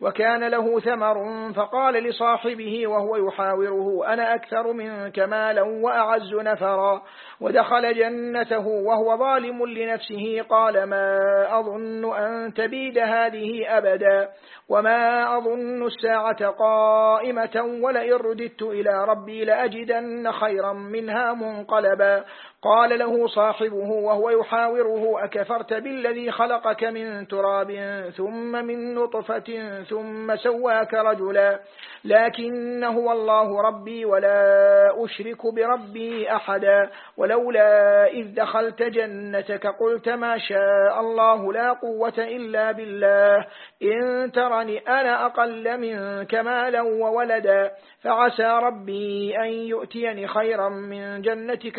وكان له ثمر فقال لصاحبه وهو يحاوره أنا أكثر منك مالا وأعز نفرا. ودخل جنته وهو ظالم لنفسه قال ما أظن أن تبيد هذه أبدا وما أظن الساعة قائمة ولئن رددت إلى ربي لأجدن خيرا منها منقلبا. قال له صاحبه وهو يحاوره أكفرت بالذي خلقك من تراب ثم من نطفة ثم سواك رجلا لكن هو الله ربي ولا أشرك بربي أحدا. ولولا إذ دخلت جنتك قلت ما شاء الله لا قوة إلا بالله إن ترني أنا أقل منك مالا وولدا فعسى ربي أن يؤتيني خيرا من جنتك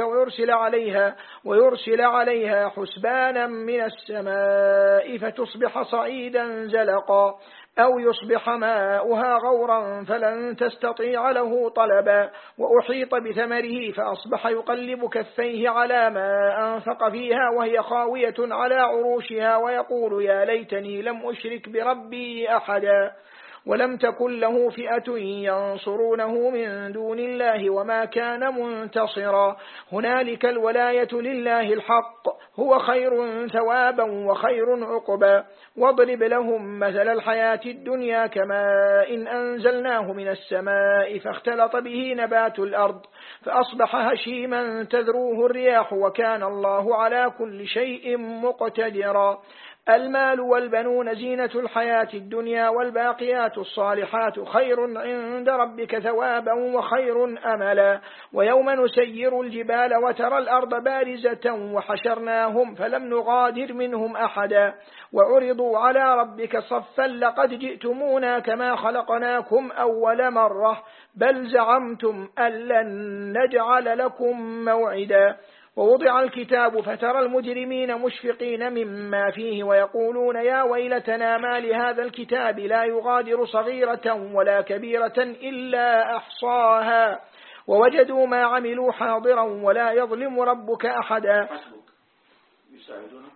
ويرسل عليها حسبانا من السماء فتصبح صعيدا زلقا أو يصبح ماؤها غورا فلن تستطيع له طلبا. وأحيط بثمره فأصبح يقلب كفيه على ما أنفق فيها وهي خاوية على عروشها ويقول يا ليتني لم أشرك بربي أحدا. ولم تكن له فئة ينصرونه من دون الله وما كان منتصرا. هنالك الولاية لله الحق هو خير ثوابا وخير عقبا. واضرب لهم مثل الحياة الدنيا كماء إن أنزلناه من السماء فاختلط به نبات الأرض فأصبح هشيما تذروه الرياح وكان الله على كل شيء مقتدرا. المال والبنون زينة الحياة الدنيا والباقيات الصالحات خير عند ربك ثوابا وخير أملا. ويوم نسير الجبال وترى الأرض بارزة وحشرناهم فلم نغادر منهم أحدا وعرضوا على ربك صفا لقد جئتمونا كما خلقناكم أول مرة بل زعمتم أن لن نجعل لكم موعدا. ووضع الكتاب فترى المجرمين مشفقين مما فيه ويقولون يا ويلتنا ما لهذا الكتاب لا يغادر صغيرة ولا كبيرة إلا أحصاها ووجدوا ما عملوا حاضرا ولا يظلم ربك أحدا. يساعدونك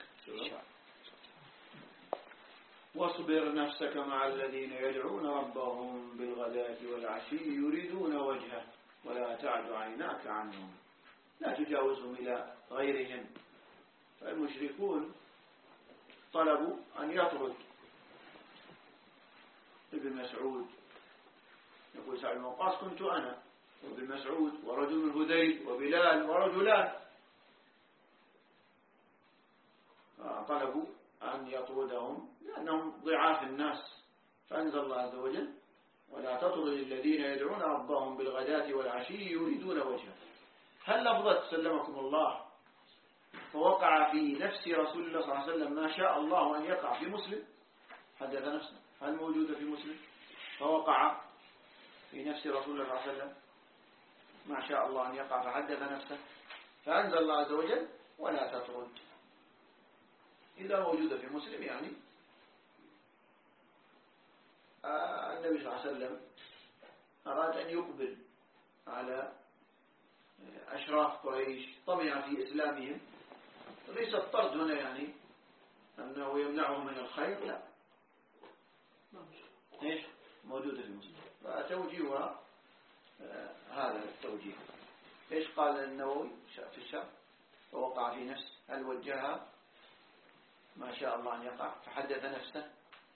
واصبر نفسك مع الذين يدعون ربهم بالغداة والعشي يريدون وجهه ولا تعد عيناك عنهم لا تجاوزهم إلى غيرهم. فالمشركون طلبوا أن يطرد ابن مسعود. يقول سعد بن وقاص كنت أنا وابن مسعود ورجل من هذيل وبلال ورجلان طلبوا أن يطردهم لأنهم ضعاف الناس. فأنزل الله عز وجل ولا تطرد الذين يدعون ربهم بالغداة والعشي يريدون وجهه. هل لفظة سلمكم الله فوقع في نفس رسول الله صلى الله عليه وسلم ما شاء الله أن يقع في مسلم حدث نفسه؟ هل موجودة في مسلم فوقع في نفس رسول الله صلى الله عليه وسلم ما شاء الله أن يقع فحدث نفسه؟ فأنزل الله عز وجل ولا تطرد. إذا موجودة في مسلم يعني النبي صلى الله عليه وسلم أراد أن يقبل على أشراف قريش طمع في إسلامهم. ليس الطرد هنا يعني أنه يمنعهم من الخير لا إيش موجودة في مسلم. فتوجيهها هذا التوجيه. إيش قال النووي في الشرح ووقع في نفس هل وجهها ما شاء الله أن يقع فحدث نفسه؟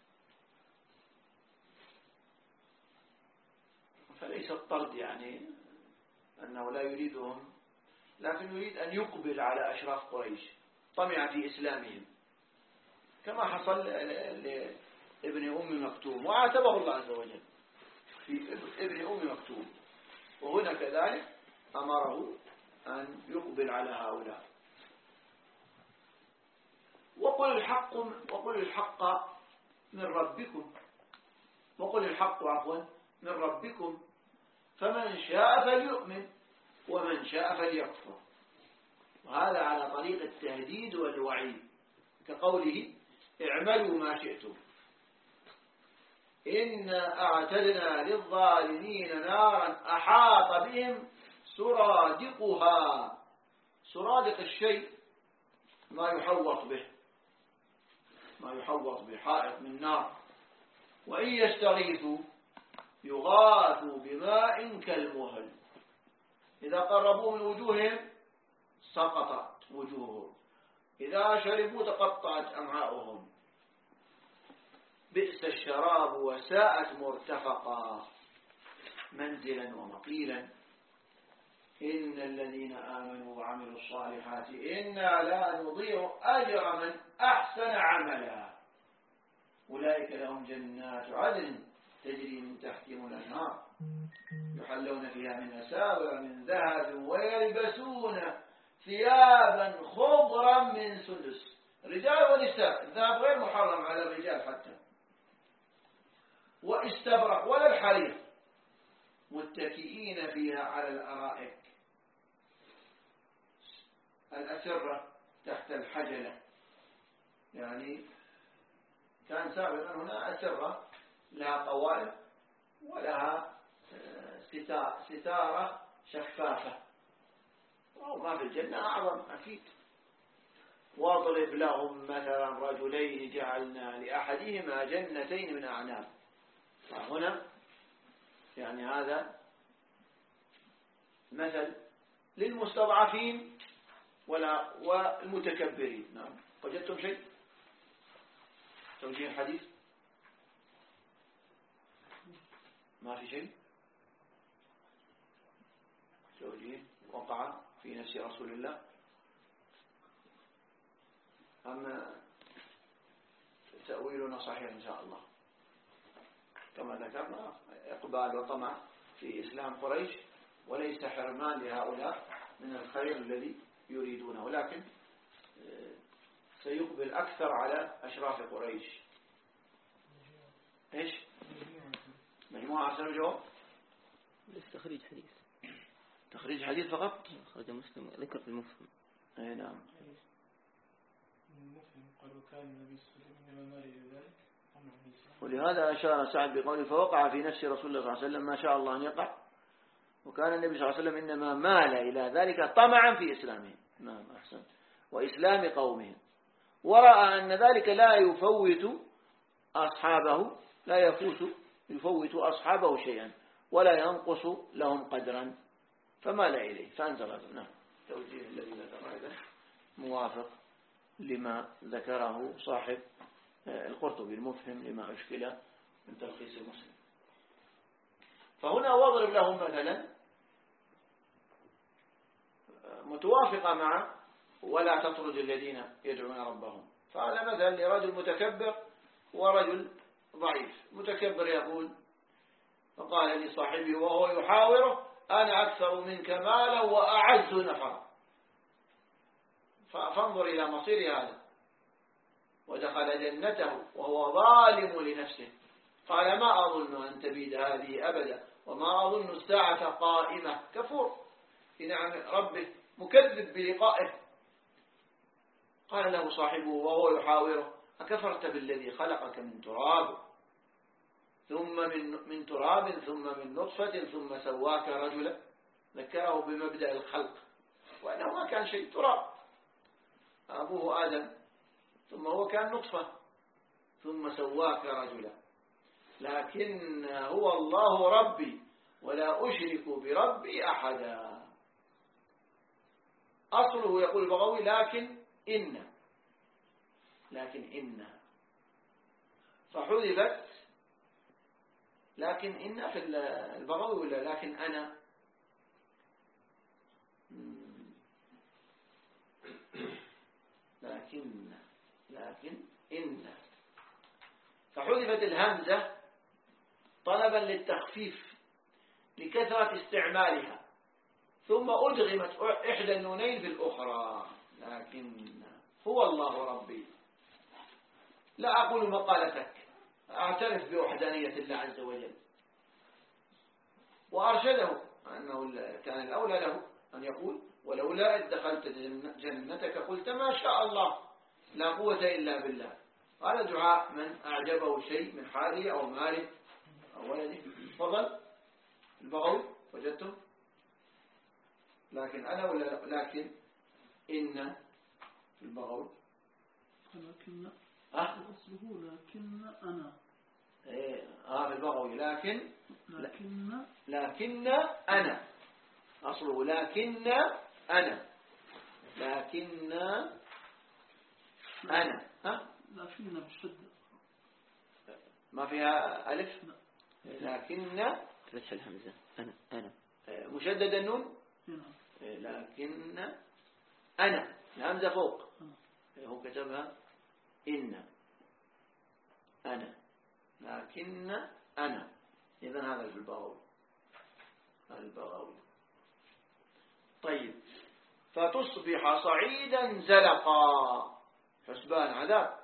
فليس الطرد يعني أنه لا يريدهم لكن يريد أن يقبل على أشراف قريش طمع في إسلامهم كما حصل لابن أم مكتوم وعاتبه الله عز وجل في ابن أم مكتوم. وهنا كذلك أمره أن يقبل على هؤلاء. وقل الحق من ربكم من ربكم فمن شاء فليؤمن ومن شاء فليكفر. وهذا على طريق التهديد والوعيد كقوله اعملوا ما شئتم إنا أعتدنا للظالمين نارا أحاط بهم سرادقها. سرادق الشيء ما يحوط به حائط من نار وإن يستغيثوا يغاثوا بماء كالمهل إذا قربوا من وجوههم سقطت وجوههم إذا شربوا تقطعت أمعاؤهم بئس الشراب وساءت مرتفقا منزلا ومقيلا إن الذين آمنوا وعملوا الصالحات إنا لا نضيع أجر من أحسن عملا أولئك لهم جنات عدن تجري من تحتهم الأنهار يحلون فيها من أساور من ذهب ويلبسون ثيابا خضرا من سندس رجال ونساء الذهب غير محرم على الرجال حتى واستبرق ولا الحرير متكئين فيها على الأرائك الأسرة تحت الحجلة يعني كان سابقا هنا أسرة لها قوائم ولها ستارة شفافة وما في الجنة أعظم أكيد واضرب لهم مثلا رجلين جعلنا لأحدهما جنتين من أعناب هنا يعني هذا مثل للمستضعفين والمتكبرين. نعم وجدتم شيء توجيه الحديث ما في شيء توجيه وقع في نفس رسول الله أما تأويلنا صحيح إن شاء الله كما ذكرنا إقبال وطمع في إسلام قريش وليس حرمان لهؤلاء من الخير الذي يريدونه ولكن سيقبل أكثر على أشراف قريش. إيش مجموعة أحسن الجواب تخريج حديث تخريج حديث فقط خرج مسلم ذكر في المفهم. أي نعم المفهم قال وكان النبي صلى الله عليه وسلم إنما مال إلى ذلك ولهذا أشار سعد بقوله فوقع في نفس رسول الله صلى الله عليه وسلم ما شاء الله أن يقع وكان النبي صلى الله عليه وسلم إنما مال إلى ذلك طمعا في إسلامهم. نعم أحسن وإسلام قومهم ورأى أن ذلك لا يفوت أصحابه لا يفوت أصحابه شيئا ولا ينقص لهم قدرا فمال إليه فأنزل هذا. نعم توجيه الذي ذكر هذا موافق لما ذكره صاحب القرطبي المفهم لما أشكل من تلخيص مسلم. فهنا واضرب لهم مثلا متوافقة مع ولا تطرد الذين يدعون ربهم فهذا مثلا لرجل متكبر ورجل ضعيف. متكبر يقول فقال لصاحبه وهو يحاوره أنا أكثر منك مالا وأعز نفرا فانظر إلى مصير هذا ودخل جنته وهو ظالم لنفسه قال ما أظن أن تبيد هذه أبدا وما أظن الساعة قائمة كفور في نعم ربه مكذب بلقائه. قال له صاحبه وهو يحاوره أكفرت بالذي خلقك من تراب ثم من تراب ثم من نطفة ثم سواك رجلا ذكره بمبدأ الخلق وأنه ما كان شيء تراب أبوه آدم ثم هو كان نطفة ثم سواك رجلا لكن هو الله ربي ولا أشرك بربي أحدا. أصله يقول البغوي لكن إن فحذفت لكن إن في البغوي ولا لكن أنا لكن إن فحذفت الهمزة طلبا للتخفيف لكثرة استعمالها ثم أدغمت إحدى النونين في الأخرى لكن هو الله ربي لا أقول مقالتك أعترف بوحدانية الله عز وجل وأرشده أنه كان الأولى له أن يقول ولولا إذ دخلت جنتك قلت ما شاء الله لا قوة إلا بالله. هذا دعاء من أعجبه شيء من حاله أو ماله أو ولده. فضل البغوي وجدته لكن أنا ولا لكن إن البغوي لكن أصله لكن أنا في البغوي لكن أنا أصله لكن أنا لكن بالشدة ما فيها ألف لكن فتح الهمزة أنا مشدد النون لكن أنا الهمزة فوق هو كتبها إن أنا لكن أنا إذن هذا في البغوي طيب فتصبح صعيدا زلقا حسبان عذاب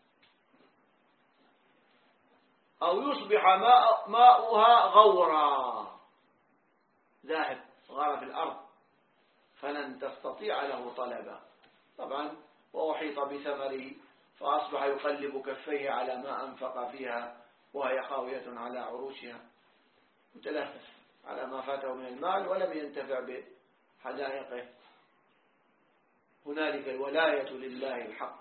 أو يصبح ماؤها غورا ذاهب غار في الأرض فلن تستطيع له طلبا طبعا وأحيط بثمره فأصبح يقلب كفيه على ما أنفق فيها وهي خاوية على عروشها متلهف على ما فاته من المال ولم ينتفع بحدائقه هنالك الولاية لله الحق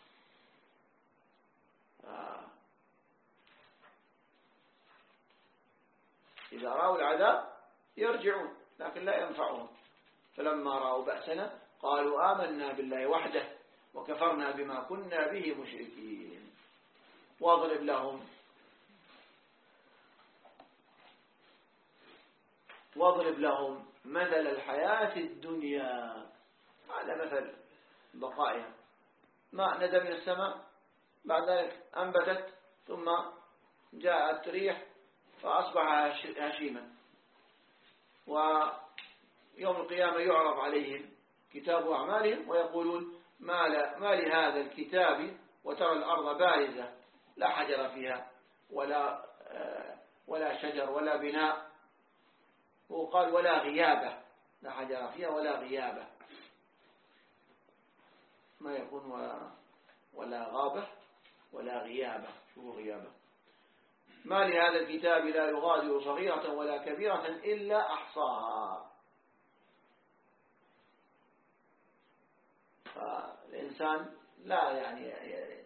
إذا رأوا العذاب يرجعون لكن لا ينفعهم فلما رأوا بأسنا قالوا آمنا بالله وحده وكفرنا بما كنا به مشركين واضرب لهم مثل الحياة الدنيا هذا مثل بقائها ماء نزل من السماء بعد ذلك أنبتت ثم جاءت ريح فأصبح هشيما ويوم القيامة يعرض عليهم كتاب أعمالهم ويقولون ما لهذا الكتاب وترى الأرض بارزة لا حجر فيها ولا شجر ولا بناء وقال ولا غيابة لا حجر فيها ولا غيابة ما يكون ولا غابة ولا غيابة شو غيابة ما لهذا الكتاب لا يغادر صغيرة ولا كبيرة إلا أحصاها فالإنسان لا يعني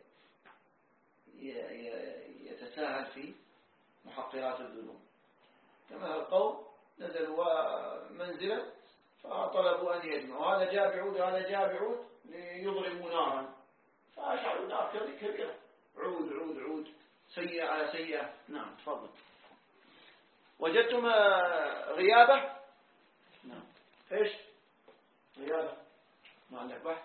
يتساهل في محقرات الذنوب كما القوم نزلوا منزلا فطلبوا أن يجمعوا هذا جاء بعود وهذا جاء بعود ليضرموا نارا فأشعلوا نار كبيرة عود سيئة على سيئة نعم تفضل وجدتم غيابة نعم ايش غيابة ما عندك بحث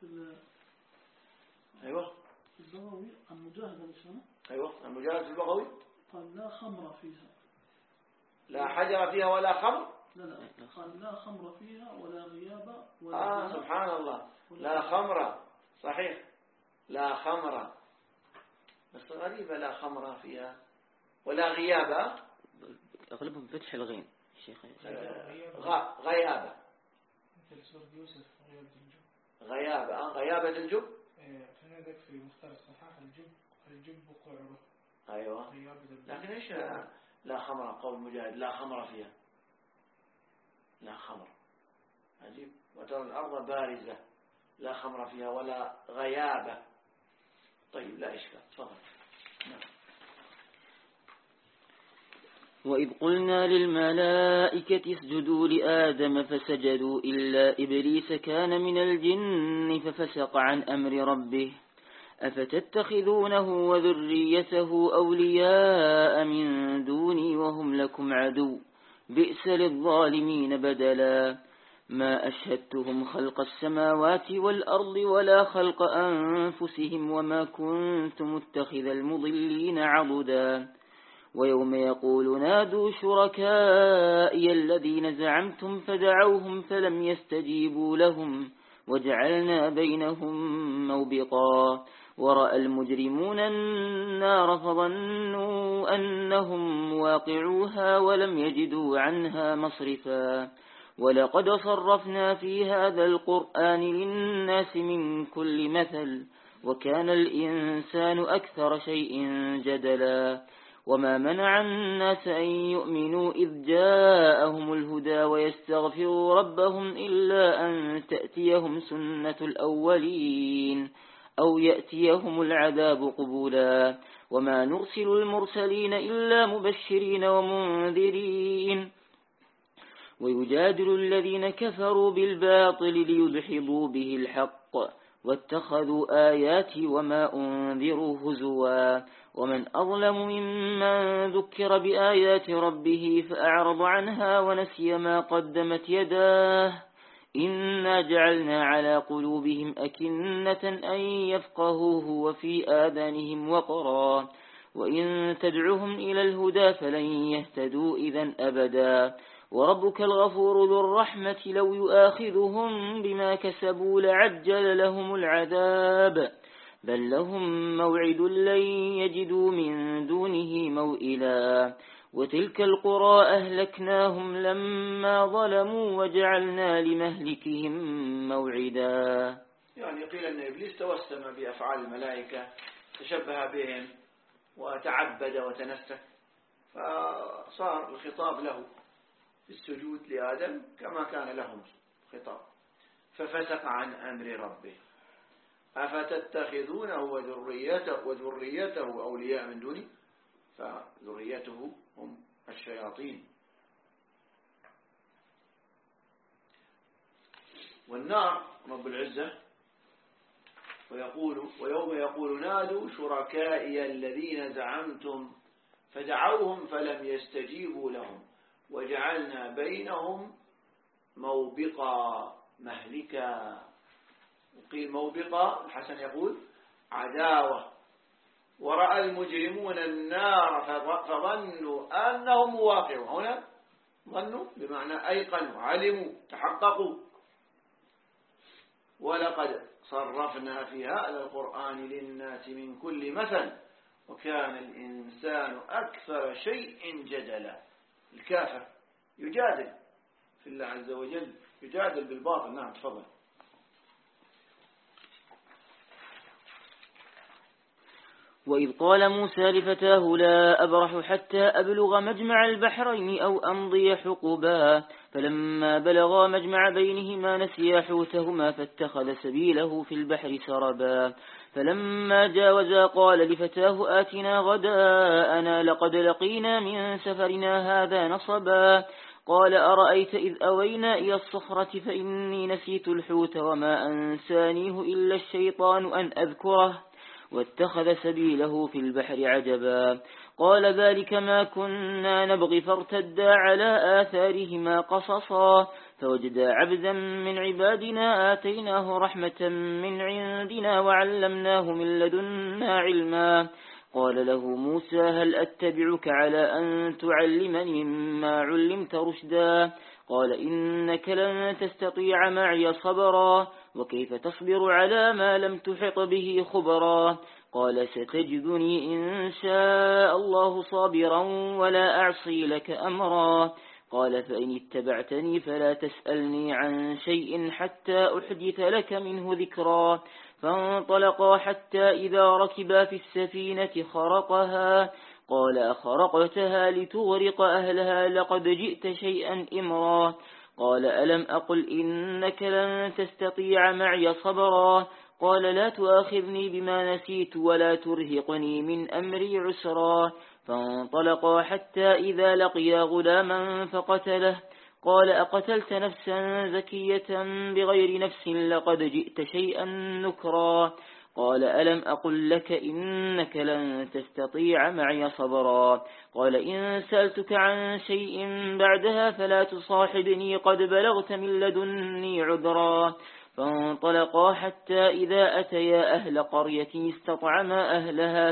ايوه البغوي المجاهد الاسلام ايوه المجاهد البغوي قال لا خمر فيها لا حجر فيها ولا خمر لا قال لا خمر فيها ولا غيابة ولا سبحان الله لا خمر صحيح لا خمر بس غريبة لا خمر فيها ولا غيابة أغلبهم فتح الغين شيخ غيابة مثل سورة يوسف غيابة الجب فنادك في مختار الصحاح الجب قعره أيوة لكن إيش لا خمر قول مجاهد لا خمر فيها لا خمر عجيب وترى الأرض بارزة لا خمر فيها ولا غيابة طيب لا إشكال تفضل نعم. وإذ قلنا للملائكة اسجدوا لآدم فسجدوا إلا إبليس كان من الجن ففسق عن أمر ربه أفتتخذونه وذريته أولياء من دوني وهم لكم عدو بئس للظالمين بدلا ما أشهدتهم خلق السماوات والأرض ولا خلق أنفسهم وما كنت متخذ المضلين عضدا ويوم يقول نادوا شركائي الذين زعمتم فدعوهم فلم يستجيبوا لهم وجعلنا بينهم موبقا ورأى المجرمون النار فظنوا أنهم واقعوها ولم يجدوا عنها مصرفا ولقد صرفنا في هذا القرآن للناس من كل مثل وكان الإنسان أكثر شيء جدلا وما منع الناس أن يؤمنوا إذ جاءهم الهدى ويستغفروا ربهم إلا أن تأتيهم سنة الأولين أو يأتيهم العذاب قبولا وما نرسل المرسلين إلا مبشرين ومنذرين ويجادل الذين كفروا بالباطل ليدحضوا به الحق واتخذوا آياتي وما أنذروا هزوا ومن أظلم ممن ذكر بآيات ربه فأعرض عنها ونسي ما قدمت يداه إنا جعلنا على قلوبهم أكنة أن يفقهوه وفي آذانهم وقرا وإن تدعهم إلى الهدى فلن يهتدوا إذا أبدا وربك الغفور ذو الرحمة لو يؤاخذهم بما كسبوا لعجل لهم العذاب بل لهم موعد لن يجدوا من دونه موئلا وتلك القرى أهلكناهم لما ظلموا وجعلنا لمهلكهم موعدا. يعني قيل أن إبليس توسم بأفعال الملائكة تشبه بهم وتعبد وتنسك فصار الخطاب له في السجود لآدم كما كان لهم خطاب ففسق عن أمر ربه أفتتخذونه وذريته أولياء من دونه فذريته هم الشياطين. والنار رب العزة ويوم يقول نادوا شركائي الذين زعمتم فدعوهم فلم يستجيبوا لهم وجعلنا بينهم موبقا مهلكا. وقيل موبقا الحسن يقول عداوة. ورأى المجرمون النار فظنوا أنهم مواقعون. هنا ظنوا بمعنى أيقنوا علموا تحققوا. ولقد صرفنا في هذا القرآن للناس من كل مثل وكان الإنسان أكثر شيء جدلا. الكافر يجادل في الله عز وجل يجادل بالباطل. نعم تفضل. وإذ قال موسى لفتاه لا أبرح حتى أبلغ مجمع البحرين أو أمضي حقبا فلما بلغا مجمع بينهما نسيا حوتهما فاتخذ سبيله في البحر سربا فلما جاوزا قال لفتاه آتنا غداءنا لقد لقينا من سفرنا هذا نصبا قال أرأيت إذ أوينا إلى الصخرة فإني نسيت الحوت وما أنسانيه إلا الشيطان أن أذكره واتخذ سبيله في البحر عجبا قال ذلك ما كنا نبغي فارتدا على آثارهما قصصا فوجدا عبدا من عبادنا آتيناه رحمة من عندنا وعلمناه من لدنا علما قال له موسى هل أتبعك على أن تعلمني مما علمت رشدا قال إنك لن تستطيع معي صبرا وكيف تصبر على ما لم تحط به خبرا قال ستجدني إن شاء الله صابرا ولا أعصي لك أمرا قال فإن اتبعتني فلا تسألني عن شيء حتى أحدث لك منه ذكرا فانطلقا حتى إذا ركبا في السفينة خرقها قال أخرقتها لتغرق أهلها لقد جئت شيئا إمرا قال ألم أقل إنك لن تستطيع معي صبرا قال لا تؤاخذني بما نسيت ولا ترهقني من أمري عسرا فانطلقا حتى إذا لقيا غلاما فقتله قال أقتلت نفسا زكية بغير نفس لقد جئت شيئا نكرا قال ألم أقل لك إنك لن تستطيع معي صبرا قال إن سألتك عن شيء بعدها فلا تصاحبني قد بلغت من لدني عذرا فانطلقا حتى إذا أتيا أهل قرية استطعما أهلها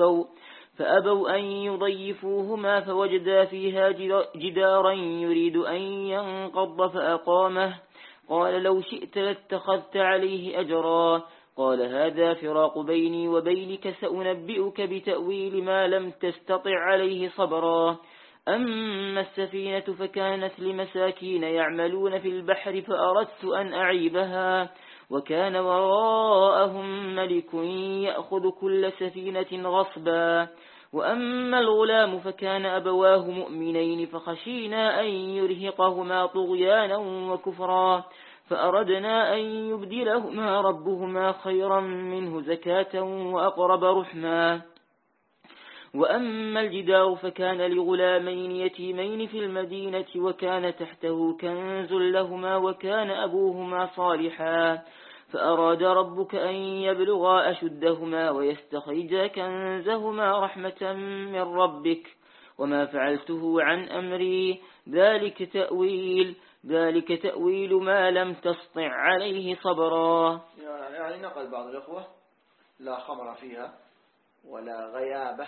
فأبوا أن يضيفوهما فوجدا فيها جدارا يريد أن ينقض فأقامه قال لو شئت لاتخذت عليه أجرا قال هذا فراق بيني وبينك سأنبئك بتأويل ما لم تستطع عليه صبرا أما السفينة فكانت لمساكين يعملون في البحر فأردت أن أعيبها وكان وراءهم ملك يأخذ كل سفينة غصبا وأما الغلام فكان أبواه مؤمنين فخشينا أن يرهقهما طغيانا وكفرا فأردنا أن يبدلهما ربهما خيرا منه زكاة وأقرب رحما وأما الجدار فكان لغلامين يتيمين في المدينة وكان تحته كنز لهما وكان أبوهما صالحا فأراد ربك أن يبلغا أشدهما ويستخرجا كنزهما رحمة من ربك وما فعلته عن أمري ذلك تأويل ما لم تسطع عليه صبرا. يعني نقل بعض الأخوة لا خمر فيها ولا غيابة،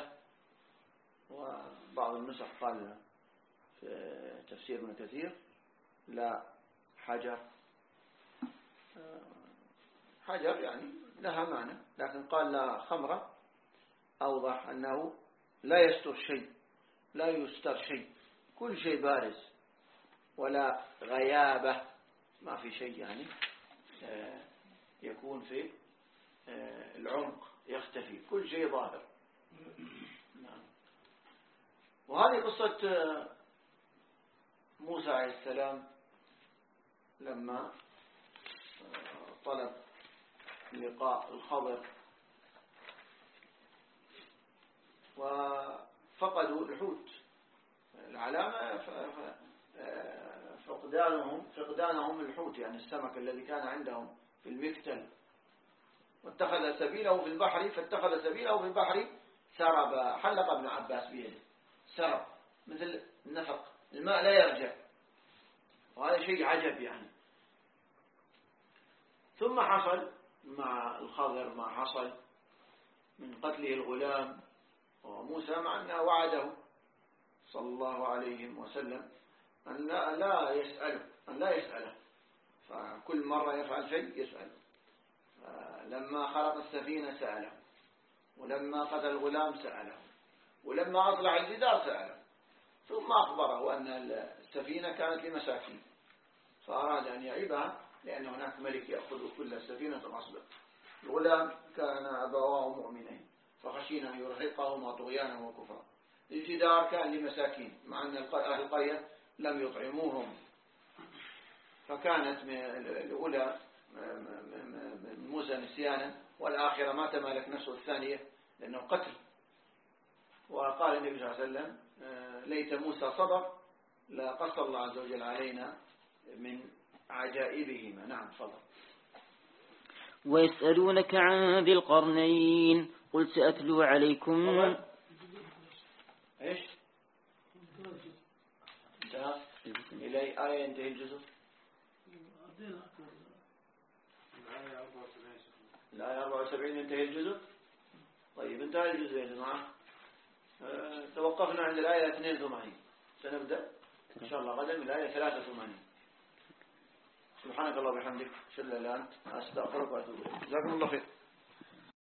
وبعض النسخ قال في تفسير ابن كثير لا حجر. حجر يعني لها معنى، لكن قال لا خمرة أوضح أنه لا يستر شيء، لا يستر شيء، كل شيء بارز، ولا غيابة ما في شيء يعني يكون في العمق يختفي، كل شيء ظاهر. وهذه قصة موسى عليه السلام لما طلب لقاء الخضر وفقدوا الحوت، العلامة فقدانهم الحوت، يعني السمك الذي كان عندهم في المكتل، واتخذ سبيله في البحر، فاتخذ سبيله في البحر سرب، حلق ابن عباس بيده سرب مثل النفق، الماء لا يرجع، وهذا شيء عجب يعني. ثم حصل مع الخضر ما حصل من قتله الغلام، وموسى مع أنه وعده صلى الله عليه وسلم أن لا يسأله، فكل مرة يفعل شيء يسأله. لما خلق السفينة سأله، ولما قتل الغلام سأله، ولما أصلح الجدار سأله، ثم أخبره أن السفينة كانت لمساكين فأراد أن يعيبها لأن هناك ملك يأخذ كل السفينة غصبا. الغلام كان أبواه مؤمنين فخشينا أن يرهقهما طغيانا وكفرا. الجدار كان لمساكين مع أن أهل القرية لم يطعموهم، فكانت الأولى موسى نسيانا، والآخرة ما تمالك نفسه الثانية لأنه قتل. وقال النبي صلى الله عليه وسلم ليت موسى صبر لا قص الله عز وجل علينا من عجائبهما. نعم تفضل. ويسألونك عن ذي القرنين قل سأتلو عليكم ايش إلى آية ينتهي الجزء؟ الآية 74 ينتهي الجزء. طيب انتهى الجزء يا جماعة. توقفنا عند الآية 82، سنبدأ إن شاء الله غدا من الآية 83. سبحانك الله وبحمدك أشهد أن لا إله إلا أنت أستغفرك وأتوب إليك. جزاكم الله خير.